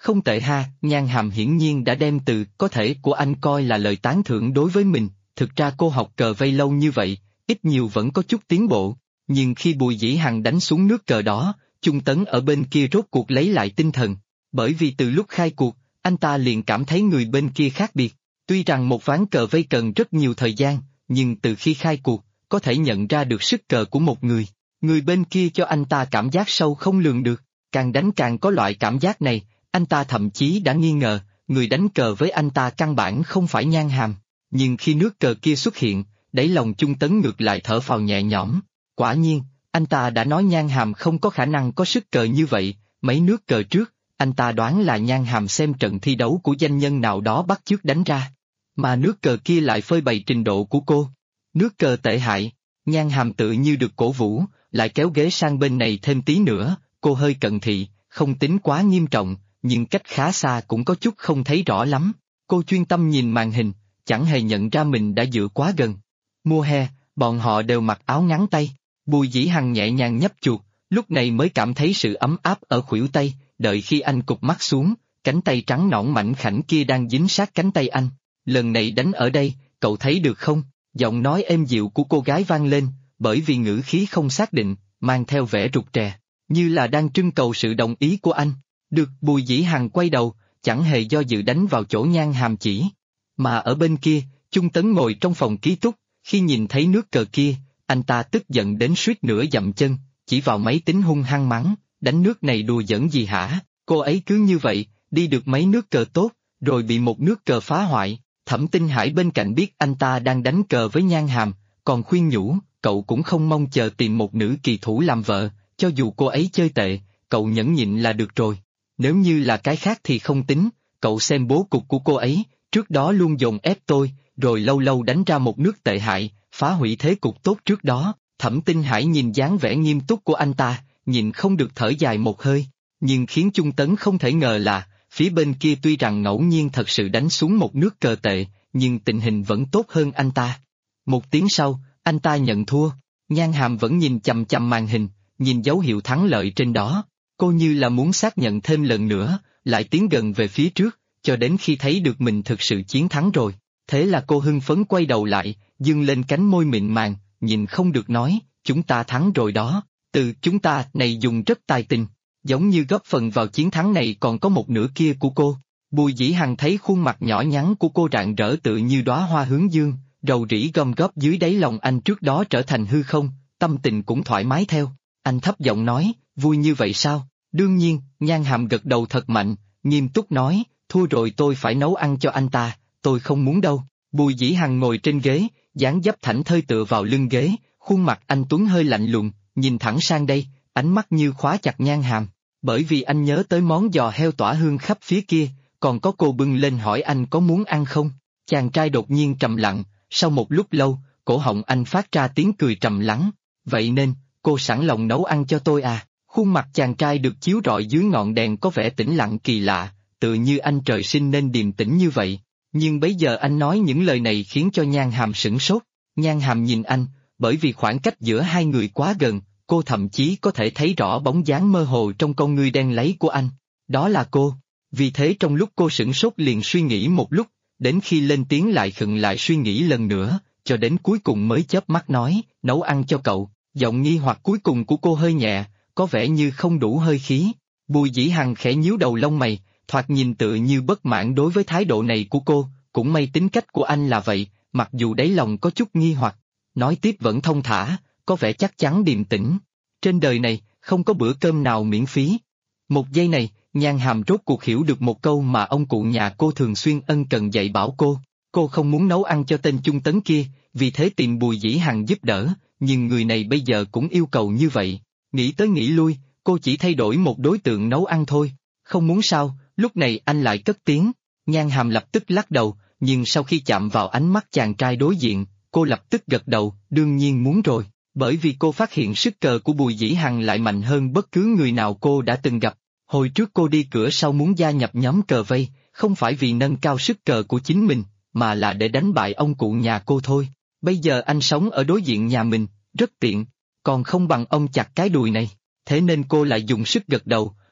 Không tệ ha, Nhan Hàm hiển nhiên đã đem từ có thể của anh coi là lời tán thưởng đối với mình, thực ra cô học cờ vây lâu như vậy, ít nhiều vẫn có chút tiến bộ, nhưng khi Bùi Dĩ Hằng đánh xuống nước cờ đó, Chung Tấn ở bên kia rốt cuộc lấy lại tinh thần, bởi vì từ lúc khai cuộc, anh ta liền cảm thấy người bên kia khác biệt, tuy rằng một ván cờ vây cần rất nhiều thời gian, nhưng từ khi khai cuộc, có thể nhận ra được sức cờ của một người bên kia cho anh ta cảm giác sâu không lường được, càng đánh càng có loại cảm giác này, anh ta thậm chí đã nghi ngờ, người đánh cờ với anh ta căn bản không phải Nhan Hàm, nhưng khi nước cờ kia xuất hiện, đáy lòng Chung Tấn ngược lại thở phào nhẹ nhõm, quả nhiên, anh ta đã nói Nhan Hàm không có khả năng có sức cờ như vậy, mấy nước cờ trước, anh ta đoán là Nhan Hàm xem trận thi đấu của danh nhân nào đó bắt chước đánh ra, mà nước cờ kia lại phơi bày trình độ của cô. Nước cờ tệ hại, Nhan Hàm tự như được cổ vũ, lại kéo ghế sang bên này thêm tí nữa, cô hơi cận thị, không tính quá nghiêm trọng, nhưng cách khá xa cũng có chút không thấy rõ lắm. Cô chuyên tâm nhìn màn hình, chẳng hề nhận ra mình đã dựa quá gần. Mùa hè, bọn họ đều mặc áo ngắn tay, Bùi Dĩ Hằng nhẹ nhàng nhấp chuột, lúc này mới cảm thấy sự ấm áp ở khuỷu tay, đợi khi anh cụp mắt xuống, cánh tay trắng nõn mảnh khảnh kia đang dính sát cánh tay anh. Lần này đánh ở đây, cậu thấy được không? Giọng nói êm dịu của cô gái vang lên, bởi vì ngữ khí không xác định, mang theo vẻ rụt rè, như là đang trưng cầu sự đồng ý của anh. Được, Bùi Dĩ Hằng quay đầu, chẳng hề do dự đánh vào chỗ Nhan Hàm chỉ. Mà ở bên kia, Chung Tấn ngồi trong phòng ký túc, khi nhìn thấy nước cờ kia, anh ta tức giận đến suýt nữa dậm chân, chỉ vào máy tính hung hăng mắng, đánh nước này đùa giỡn gì hả, cô ấy cứ như vậy, đi được mấy nước cờ tốt, rồi bị một nước cờ phá hoại. Thẩm Tinh Hải bên cạnh biết anh ta đang đánh cờ với Nhan Hàm, còn khuyên nhủ, cậu cũng không mong chờ tìm một nữ kỳ thủ làm vợ, cho dù cô ấy chơi tệ, cậu nhẫn nhịn là được rồi. Nếu như là cái khác thì không tính, cậu xem bố cục của cô ấy, trước đó luôn dồn ép tôi, rồi lâu lâu đánh ra một nước tệ hại, phá hủy thế cục tốt trước đó. Thẩm Tinh Hải nhìn dáng vẻ nghiêm túc của anh ta, nhìn không được thở dài một hơi, nhưng khiến Chung Tấn không thể ngờ là, phía bên kia tuy rằng ngẫu nhiên thật sự đánh xuống một nước cờ tệ, nhưng tình hình vẫn tốt hơn anh ta. Một tiếng sau, anh ta nhận thua, Nhan Hàm vẫn nhìn chằm chằm màn hình, nhìn dấu hiệu thắng lợi trên đó, cô như là muốn xác nhận thêm lần nữa, lại tiến gần về phía trước, cho đến khi thấy được mình thực sự chiến thắng rồi. Thế là cô hưng phấn quay đầu lại, dương lên cánh môi mịn màng, nhìn không được nói, chúng ta thắng rồi đó, từ chúng ta này dùng rất tài tình, giống như góp phần vào chiến thắng này còn có một nửa kia của cô. Bùi Dĩ Hằng thấy khuôn mặt nhỏ nhắn của cô rạng rỡ tự như đóa hoa hướng dương, rầu rĩ gom góp dưới đáy lòng anh trước đó trở thành hư không, tâm tình cũng thoải mái theo. Anh thấp giọng nói, vui như vậy sao? Đương nhiên, Nhan Hàm gật đầu thật mạnh, nghiêm túc nói, thua rồi tôi phải nấu ăn cho anh ta, tôi không muốn đâu. Bùi Dĩ Hằng ngồi trên ghế, dáng dấp thảnh thơi tựa vào lưng ghế, khuôn mặt anh tuấn hơi lạnh lùng, nhìn thẳng sang đây, ánh mắt như khóa chặt Nhan Hàm, bởi vì anh nhớ tới món giò heo tỏa hương khắp phía kia, còn có cô bưng lên hỏi anh có muốn ăn không. Chàng trai đột nhiên trầm lặng, sau một lúc lâu, cổ họng anh phát ra tiếng cười trầm lắng, vậy nên, cô sẵn lòng nấu ăn cho tôi à? Khuôn mặt chàng trai được chiếu rọi dưới ngọn đèn có vẻ tĩnh lặng kỳ lạ, tự như anh trời sinh nên điềm tĩnh như vậy. Nhưng bấy giờ anh nói những lời này khiến cho Nhan Hàm sửng sốt. Nhan Hàm nhìn anh, bởi vì khoảng cách giữa hai người quá gần, cô thậm chí có thể thấy rõ bóng dáng mơ hồ trong con ngươi đen láy của anh. Đó là cô. Vì thế trong lúc cô sửng sốt liền suy nghĩ một lúc, đến khi lên tiếng lại khựng lại suy nghĩ lần nữa, cho đến cuối cùng mới chớp mắt nói, nấu ăn cho cậu. Giọng nghi hoặc cuối cùng của cô hơi nhẹ, có vẻ như không đủ hơi khí. Bùi Dĩ Hằng khẽ nhíu đầu lông mày, thoạt nhìn tự như bất mãn đối với thái độ này của cô, cũng may tính cách của anh là vậy, mặc dù đáy lòng có chút nghi hoặc, nói tiếp vẫn thông thả, có vẻ chắc chắn điềm tĩnh. Trên đời này, không có bữa cơm nào miễn phí. Một giây này, Nhan Hàm rốt cuộc hiểu được một câu mà ông cụ nhà cô thường xuyên ân cần dạy bảo cô không muốn nấu ăn cho tên Chung Tấn kia, vì thế tìm Bùi Dĩ Hằng giúp đỡ, nhưng người này bây giờ cũng yêu cầu như vậy. Nghĩ tới nghĩ lui, cô chỉ thay đổi một đối tượng nấu ăn thôi. Không muốn sao, lúc này anh lại cất tiếng. Nhan Hàm lập tức lắc đầu, nhưng sau khi chạm vào ánh mắt chàng trai đối diện, cô lập tức gật đầu, đương nhiên muốn rồi, bởi vì cô phát hiện sức cờ của Bùi Dĩ Hằng lại mạnh hơn bất cứ người nào cô đã từng gặp. Hồi trước cô đi cửa sau muốn gia nhập nhóm cờ vây, không phải vì nâng cao sức cờ của chính mình, mà là để đánh bại ông cụ nhà cô thôi. Bây giờ anh sống ở đối diện nhà mình, rất tiện, còn không bằng ông chặt cái đùi này. Thế nên cô lại dùng sức gật đầu,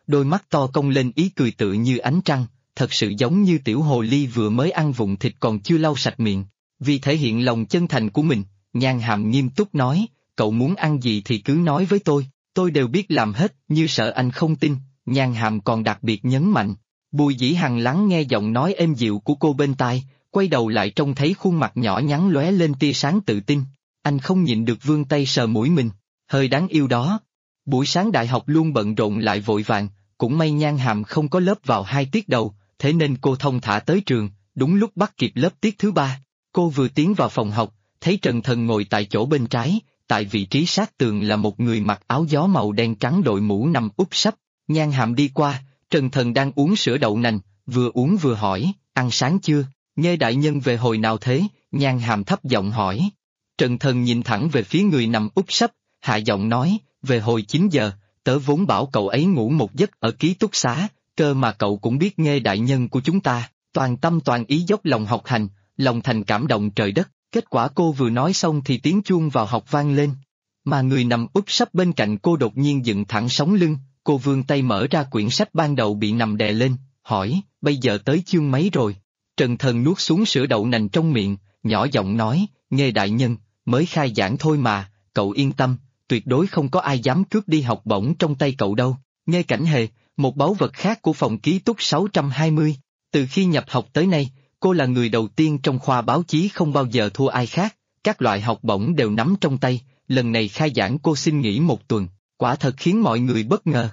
đôi mắt to cong lên ý cười tựa như ánh trăng, thật sự giống như tiểu hồ ly vừa mới ăn vụn thịt còn chưa lau sạch miệng. Vì thể hiện lòng chân thành của mình, Nhan Hàm nghiêm túc nói, cậu muốn ăn gì thì cứ nói với tôi đều biết làm hết, như sợ anh không tin. Nhan Hàm còn đặc biệt nhấn mạnh. Bùi Dĩ Hằng lắng nghe giọng nói êm dịu của cô bên tai, quay đầu lại trông thấy khuôn mặt nhỏ nhắn lóe lên tia sáng tự tin. Anh không nhịn được vươn tay sờ mũi mình, hơi đáng yêu đó. Buổi sáng đại học luôn bận rộn lại vội vàng, cũng may Nhan Hàm không có lớp vào 2 tiết đầu, thế nên cô thông thả tới trường, đúng lúc bắt kịp lớp tiết thứ 3. Cô vừa tiến vào phòng học, thấy Trần Thần ngồi tại chỗ bên trái, tại vị trí sát tường là một người mặc áo gió màu đen trắng đội mũ nằm úp sấp. Nhan Hàm đi qua, Trần Thần đang uống sữa đậu nành, vừa uống vừa hỏi, ăn sáng chưa? Nghe đại nhân về hồi nào thế? Nhan Hàm thấp giọng hỏi. Trần Thần nhìn thẳng về phía người nằm úp sấp, hạ giọng nói, về hồi 9 giờ, tớ vốn bảo cậu ấy ngủ một giấc ở ký túc xá, cơ mà cậu cũng biết Nghê đại nhân của chúng ta, toàn tâm toàn ý dốc lòng học hành, lòng thành cảm động trời đất. Kết quả cô vừa nói xong thì tiếng chuông vào học vang lên. Mà người nằm úp sấp bên cạnh cô đột nhiên dựng thẳng sống lưng, cô vươn tay mở ra quyển sách ban đầu bị nằm đè lên, hỏi, bây giờ tới chương mấy rồi? Trần Thần nuốt xuống sữa đậu nành trong miệng, nhỏ giọng nói, Nghê đại nhân, mới khai giảng thôi mà, cậu yên tâm, tuyệt đối không có ai dám cướp đi học bổng trong tay cậu đâu. Nghê Cảnh Hề, một báu vật khác của phòng ký túc 620, từ khi nhập học tới nay, cô là người đầu tiên trong khoa báo chí không bao giờ thua ai khác, các loại học bổng đều nắm trong tay, lần này khai giảng cô xin nghỉ 1 tuần, quả thật khiến mọi người bất ngờ.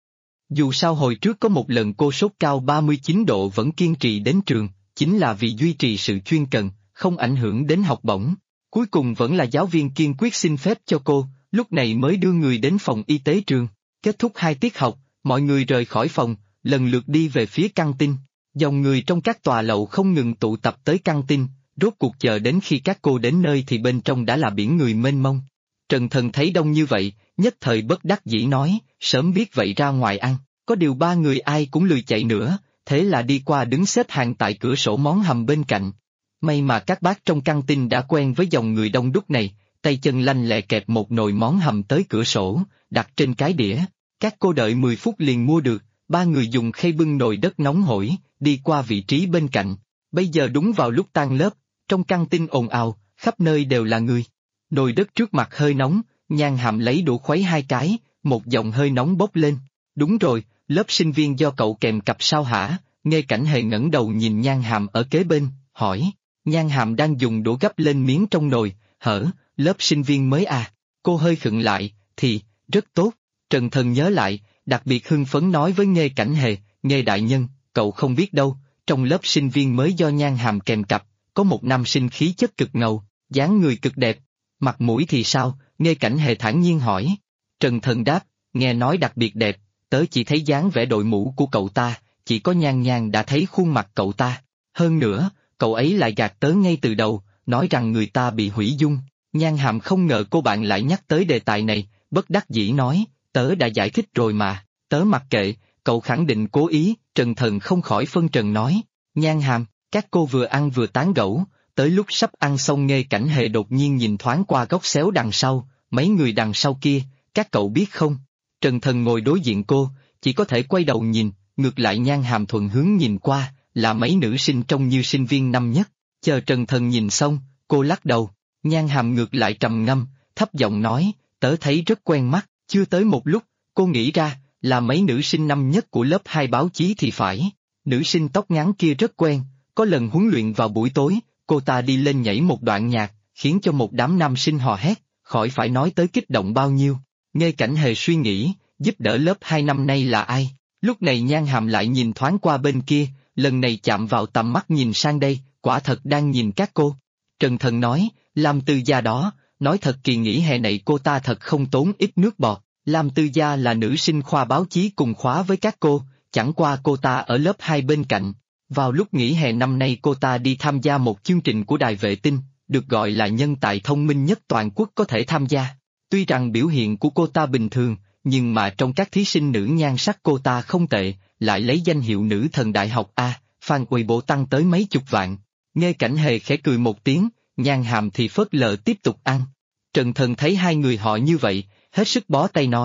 Dù sao hồi trước có một lần cô sốt cao 39 độ vẫn kiên trì đến trường, chính là vì duy trì sự chuyên cần, không ảnh hưởng đến học bổng. Cuối cùng vẫn là giáo viên kiên quyết xin phép cho cô, lúc này mới đưa người đến phòng y tế trường. Kết thúc 2 tiết học, mọi người rời khỏi phòng, lần lượt đi về phía căng tin. Dòng người trong các tòa lầu không ngừng tụ tập tới căng tin, rốt cuộc chờ đến khi các cô đến nơi thì bên trong đã là biển người mênh mông. Trần Thần thấy đông như vậy, nhất thời bất đắc dĩ nói, sớm biết vậy ra ngoài ăn, có điều 3 người ai cũng lười chạy nữa, thế là đi qua đứng xếp hàng tại cửa sổ món hầm bên cạnh. May mà các bác trong căng tin đã quen với dòng người đông đúc này, tay chân lanh lẹ kẹp một nồi món hầm tới cửa sổ, đặt trên cái đĩa. Các cô đợi 10 phút liền mua được, 3 người dùng khay bưng nồi đất nóng hổi, đi qua vị trí bên cạnh. Bây giờ đúng vào lúc tan lớp, trong căng tin ồn ào, khắp nơi đều là người. Nồi đất trước mặt hơi nóng, Nhan Hàm lấy đũa khuấy 2 cái, một dòng hơi nóng bốc lên. Đúng rồi, lớp sinh viên do cậu kèm cặp sao hả? Nghê Cảnh Hề ngẩng đầu nhìn Nhan Hàm ở kế bên, hỏi. Nhan Hàm đang dùng đũa gắp lên miếng trong nồi, lớp sinh viên mới à? Cô hơi khựng lại, thì, rất tốt. Trần Thần nhớ lại, đặc biệt hưng phấn nói với Nghê Cảnh Hề, Nghê đại nhân, cậu không biết đâu, trong lớp sinh viên mới do Nhan Hàm kèm cặp, có một nam sinh khí chất cực ngầu, dáng người cực đẹp. Mặt mũi thì sao? Nghê Cảnh Hề thản nhiên hỏi. Trần Thần đáp, nghe nói đặc biệt đẹp, tớ chỉ thấy dáng vẻ đội mũ của cậu ta, chỉ có Nhan Nhan đã thấy khuôn mặt cậu ta. Hơn nữa, cậu ấy lại gạt tớ ngay từ đầu, nói rằng người ta bị hủy dung. Nhan Hàm không ngờ cô bạn lại nhắc tới đề tài này, bất đắc dĩ nói, tớ đã giải thích rồi mà, tớ mặc kệ, cậu khẳng định cố ý. Trần Thần không khỏi phân trần nói, Nhan Hàm, các cô vừa ăn vừa tán gẫu, tới lúc sắp ăn xong Nghê Cảnh Hề đột nhiên nhìn thoáng qua góc xéo đằng sau, mấy người đằng sau kia, các cậu biết không? Trần Thần ngồi đối diện cô, chỉ có thể quay đầu nhìn, ngược lại Nhan Hàm thuận hướng nhìn qua, là mấy nữ sinh trông như sinh viên năm nhất. Chờ Trần Thần nhìn xong, cô lắc đầu, Nhan Hàm ngược lại trầm ngâm, thấp giọng nói, tớ thấy rất quen mắt. Chưa tới một lúc, cô nghĩ ra, là mấy nữ sinh năm nhất của lớp 2 báo chí thì phải. Nữ sinh tóc ngắn kia rất quen, có lần huấn luyện vào buổi tối, cô ta đi lên nhảy một đoạn nhạc, khiến cho một đám nam sinh hò hét, khỏi phải nói tới kích động bao nhiêu. Nghê Cảnh Hề suy nghĩ, giúp đỡ lớp 2 năm nay là ai? Lúc này Nhan Hàm lại nhìn thoáng qua bên kia, lần này chạm vào tầm mắt nhìn sang đây, quả thật đang nhìn các cô. Trần Thần nói, Lam Tư Gia đó, nói thật kỳ nghỉ hè này cô ta thật không tốn ít nước bọt. Lam Tư Gia là nữ sinh khoa báo chí cùng khóa với các cô, chẳng qua cô ta ở lớp 2 bên cạnh. Vào lúc nghỉ hè năm nay cô ta đi tham gia một chương trình của đài vệ tinh, được gọi là nhân tài thông minh nhất toàn quốc có thể tham gia. Tuy rằng biểu hiện của cô ta bình thường, nhưng mà trong các thí sinh nữ nhan sắc cô ta không tệ, lại lấy danh hiệu nữ thần đại học A, fan Weibo tăng tới mấy chục vạn. Nghê Cảnh Hề khẽ cười một tiếng, Nhan Hàm thì phớt lờ tiếp tục ăn. Trần Thần thấy hai người họ như vậy, hết sức bó tay nói,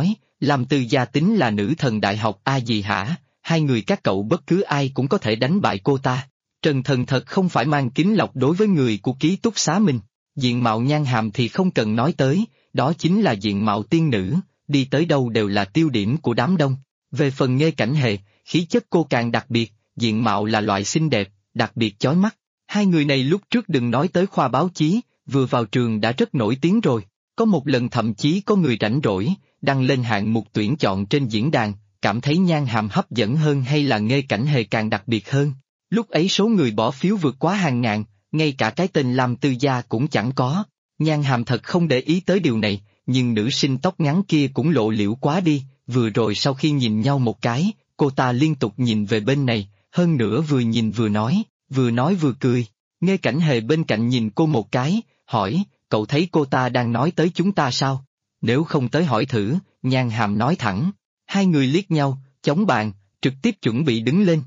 Lam Tư Gia tính là nữ thần đại học a gì hả, hai người các cậu bất cứ ai cũng có thể đánh bại cô ta. Trần Thần thật không phải mang kính lọc đối với người của ký túc xá mình. Diện mạo nhan hàm thì không cần nói tới, đó chính là diện mạo tiên nữ, đi tới đâu đều là tiêu điểm của đám đông. Về phần Nghê Cảnh Hề, khí chất cô càng đặc biệt, diện mạo là loại xinh đẹp, đặc biệt chói mắt. Hai người này lúc trước đừng nói tới khoa báo chí, vừa vào trường đã rất nổi tiếng rồi. Có một lần thậm chí có người rảnh rỗi, đăng lên hạng mục tuyển chọn trên diễn đàn, cảm thấy nhan hàm hấp dẫn hơn hay là Nghê Cảnh Hề càng đặc biệt hơn. Lúc ấy số người bỏ phiếu vượt quá hàng ngàn, ngay cả cái tên Lam Tư Gia cũng chẳng có. Nhan hàm thật không để ý tới điều này, nhưng nữ sinh tóc ngắn kia cũng lộ liễu quá đi, vừa rồi sau khi nhìn nhau một cái, cô ta liên tục nhìn về bên này, hơn nữa vừa nhìn vừa nói vừa cười. Nghê Cảnh Hề bên cạnh nhìn cô một cái, hỏi, cậu thấy cô ta đang nói tới chúng ta sao? Nếu không tới hỏi thử, nhan hàm nói thẳng. Hai người liếc nhau, chống bàn, trực tiếp chuẩn bị đứng lên.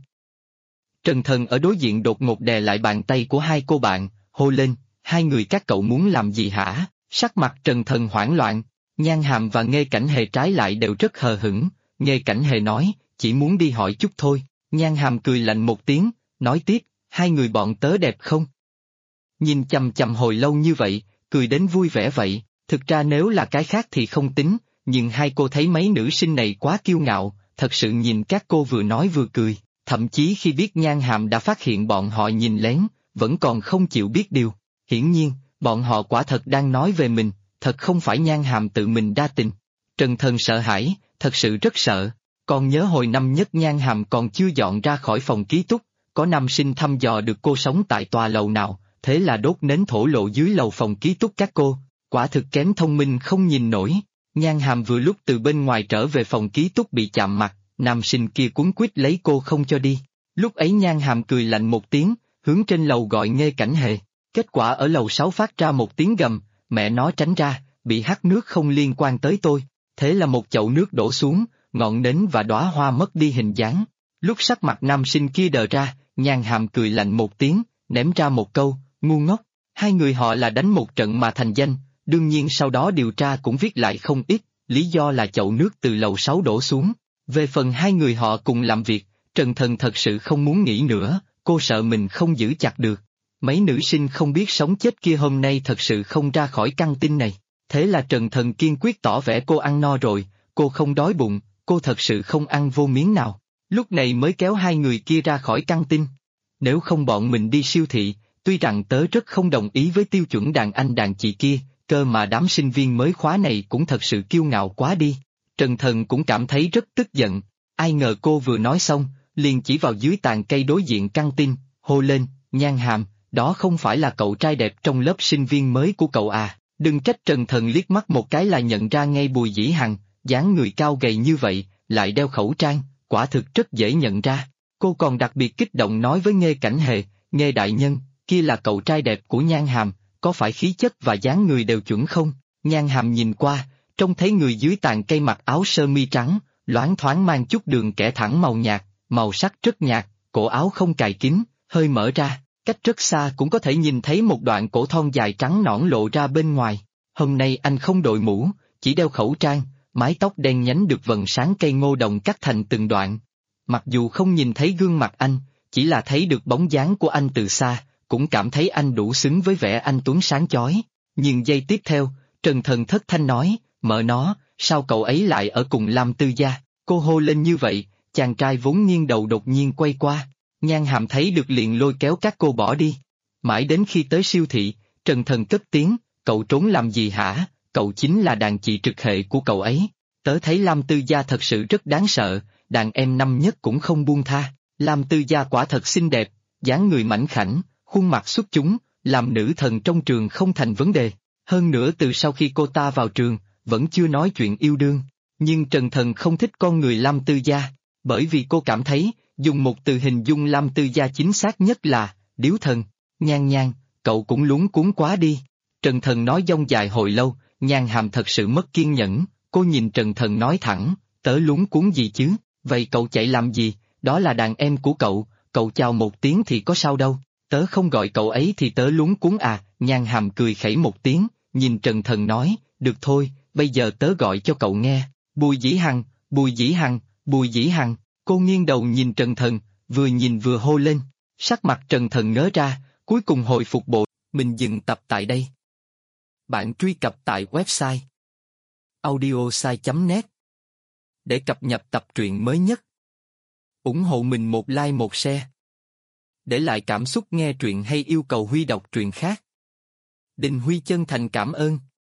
Trần Thần ở đối diện đột ngột đè lại bàn tay của hai cô bạn, hô lên, hai người các cậu muốn làm gì hả? Sắc mặt Trần Thần hoảng loạn, nhan hàm và Nghê Cảnh Hề trái lại đều rất hờ hững. Nghê Cảnh Hề nói, chỉ muốn đi hỏi chút thôi. Nhan hàm cười lạnh một tiếng, nói tiếp, hai người bọn tớ đẹp không? Nhìn chằm chằm hồi lâu như vậy, cười đến vui vẻ vậy, thực ra nếu là cái khác thì không tính, nhưng hai cô thấy mấy nữ sinh này quá kiêu ngạo, thật sự nhìn các cô vừa nói vừa cười, thậm chí khi biết nhan hàm đã phát hiện bọn họ nhìn lén, vẫn còn không chịu biết điều. Hiển nhiên, bọn họ quả thật đang nói về mình, thật không phải nhan hàm tự mình đa tình. Trần Thần sợ hãi, thật sự rất sợ. Còn nhớ hồi năm nhất nhan hàm còn chưa dọn ra khỏi phòng ký túc, có nam sinh thăm dò được cô sống tại tòa lầu nào, thế là đốt nến thổ lộ dưới lầu phòng ký túc các cô, quả thực kém thông minh không nhìn nổi. Nhan hàm vừa lúc từ bên ngoài trở về phòng ký túc bị chạm mặt, nam sinh kia cuống quýt lấy cô không cho đi. Lúc ấy nhan hàm cười lạnh một tiếng, hướng trên lầu gọi Nghê Cảnh Hề, kết quả ở lầu 6 phát ra một tiếng gầm, mẹ nó tránh ra, bị hắt nước không liên quan tới tôi, thế là một chậu nước đổ xuống, ngọn nến và đóa hoa mất đi hình dáng. Lúc sắc mặt nam sinh kia đờ ra, nhan hàm cười lạnh một tiếng, ném ra một câu, ngu ngốc. Hai người họ là đánh một trận mà thành danh, đương nhiên sau đó điều tra cũng viết lại không ít, lý do là chậu nước từ lầu 6 đổ xuống. Về phần hai người họ cùng làm việc, Trần Thần thật sự không muốn nghĩ nữa, cô sợ mình không giữ chặt được. Mấy nữ sinh không biết sống chết kia hôm nay thật sự không ra khỏi căng tin này. Thế là Trần Thần kiên quyết tỏ vẻ cô ăn no rồi, cô không đói bụng, cô thật sự không ăn vô miếng nào. Lúc này mới kéo hai người kia ra khỏi căng tin. Nếu không bọn mình đi siêu thị, tuy rằng tớ rất không đồng ý với tiêu chuẩn đàn anh đàn chị kia, cơ mà đám sinh viên mới khóa này cũng thật sự kiêu ngạo quá đi. Trần Thần cũng cảm thấy rất tức giận, ai ngờ cô vừa nói xong, liền chỉ vào dưới tàn cây đối diện căng tin, hô lên, nhan hàm, đó không phải là cậu trai đẹp trong lớp sinh viên mới của cậu à? Đừng trách. Trần Thần liếc mắt một cái là nhận ra ngay Bùi Dĩ Hằng, dáng người cao gầy như vậy, lại đeo khẩu trang, quả thực rất dễ nhận ra. Cô còn đặc biệt kích động nói với Nghê Cảnh Hề, Nghê đại nhân, kia là cậu trai đẹp của nhan hàm, có phải khí chất và dáng người đều chuẩn không? Nhan hàm nhìn qua, trông thấy người dưới tàn cây mặc áo sơ mi trắng, loáng thoáng mang chút đường kẻ thẳng màu nhạt, màu sắc rất nhạt, cổ áo không cài kín, hơi mở ra, cách rất xa cũng có thể nhìn thấy một đoạn cổ thon dài trắng nõn lộ ra bên ngoài. Hôm nay anh không đội mũ, chỉ đeo khẩu trang, mái tóc đen nhánh được vầng sáng cây ngô đồng cắt thành từng đoạn. Mặc dù không nhìn thấy gương mặt anh, chỉ là thấy được bóng dáng của anh từ xa, cũng cảm thấy anh đủ xứng với vẻ anh tuấn sáng chói. Nhưng giây tiếp theo, Trần Thần thất thanh nói, mợ nó, sao cậu ấy lại ở cùng Lam Tư Gia? Cô hô lên như vậy, chàng trai vốn nghiêng đầu đột nhiên quay qua, nhan hàm thấy được liền lôi kéo các cô bỏ đi. Mãi đến khi tới siêu thị, Trần Thần cất tiếng, cậu trốn làm gì hả? Cậu chính là đàn chị trực hệ của cậu ấy. Tớ thấy Lam Tư Gia thật sự rất đáng sợ, đàn em năm nhất cũng không buông tha. Lam Tư Gia quả thật xinh đẹp, dáng người mảnh khảnh, khuôn mặt xuất chúng, làm nữ thần trong trường không thành vấn đề. Hơn nữa từ sau khi cô ta vào trường, vẫn chưa nói chuyện yêu đương. Nhưng Trần Thần không thích con người Lam Tư Gia, bởi vì cô cảm thấy, dùng một từ hình dung Lam Tư Gia chính xác nhất là, điếu thần. Nhan nhan, cậu cũng luống cuống quá đi. Trần Thần nói dông dài hồi lâu, nhan hàm thật sự mất kiên nhẫn, cô nhìn Trần Thần nói thẳng, tớ luống cuống gì chứ, vậy cậu chạy làm gì, đó là đàn em của cậu chào một tiếng thì có sao đâu, tớ không gọi cậu ấy thì tớ luống cuống à? Nhan hàm cười khẩy một tiếng, nhìn Trần Thần nói, được thôi, bây giờ tớ gọi cho cậu nghe, Bùi Dĩ Hằng, Bùi Dĩ Hằng, Bùi Dĩ Hằng, cô nghiêng đầu nhìn Trần Thần, vừa nhìn vừa hô lên, sắc mặt Trần Thần ngớ ra, cuối cùng hồi phục bộ, mình dừng tập tại đây. Bạn truy cập tại website audiosai.net để cập nhật tập truyện mới nhất. Ủng hộ mình một like một share. Để lại cảm xúc nghe truyện hay yêu cầu Huy đọc truyện khác. Đình Huy chân thành cảm ơn.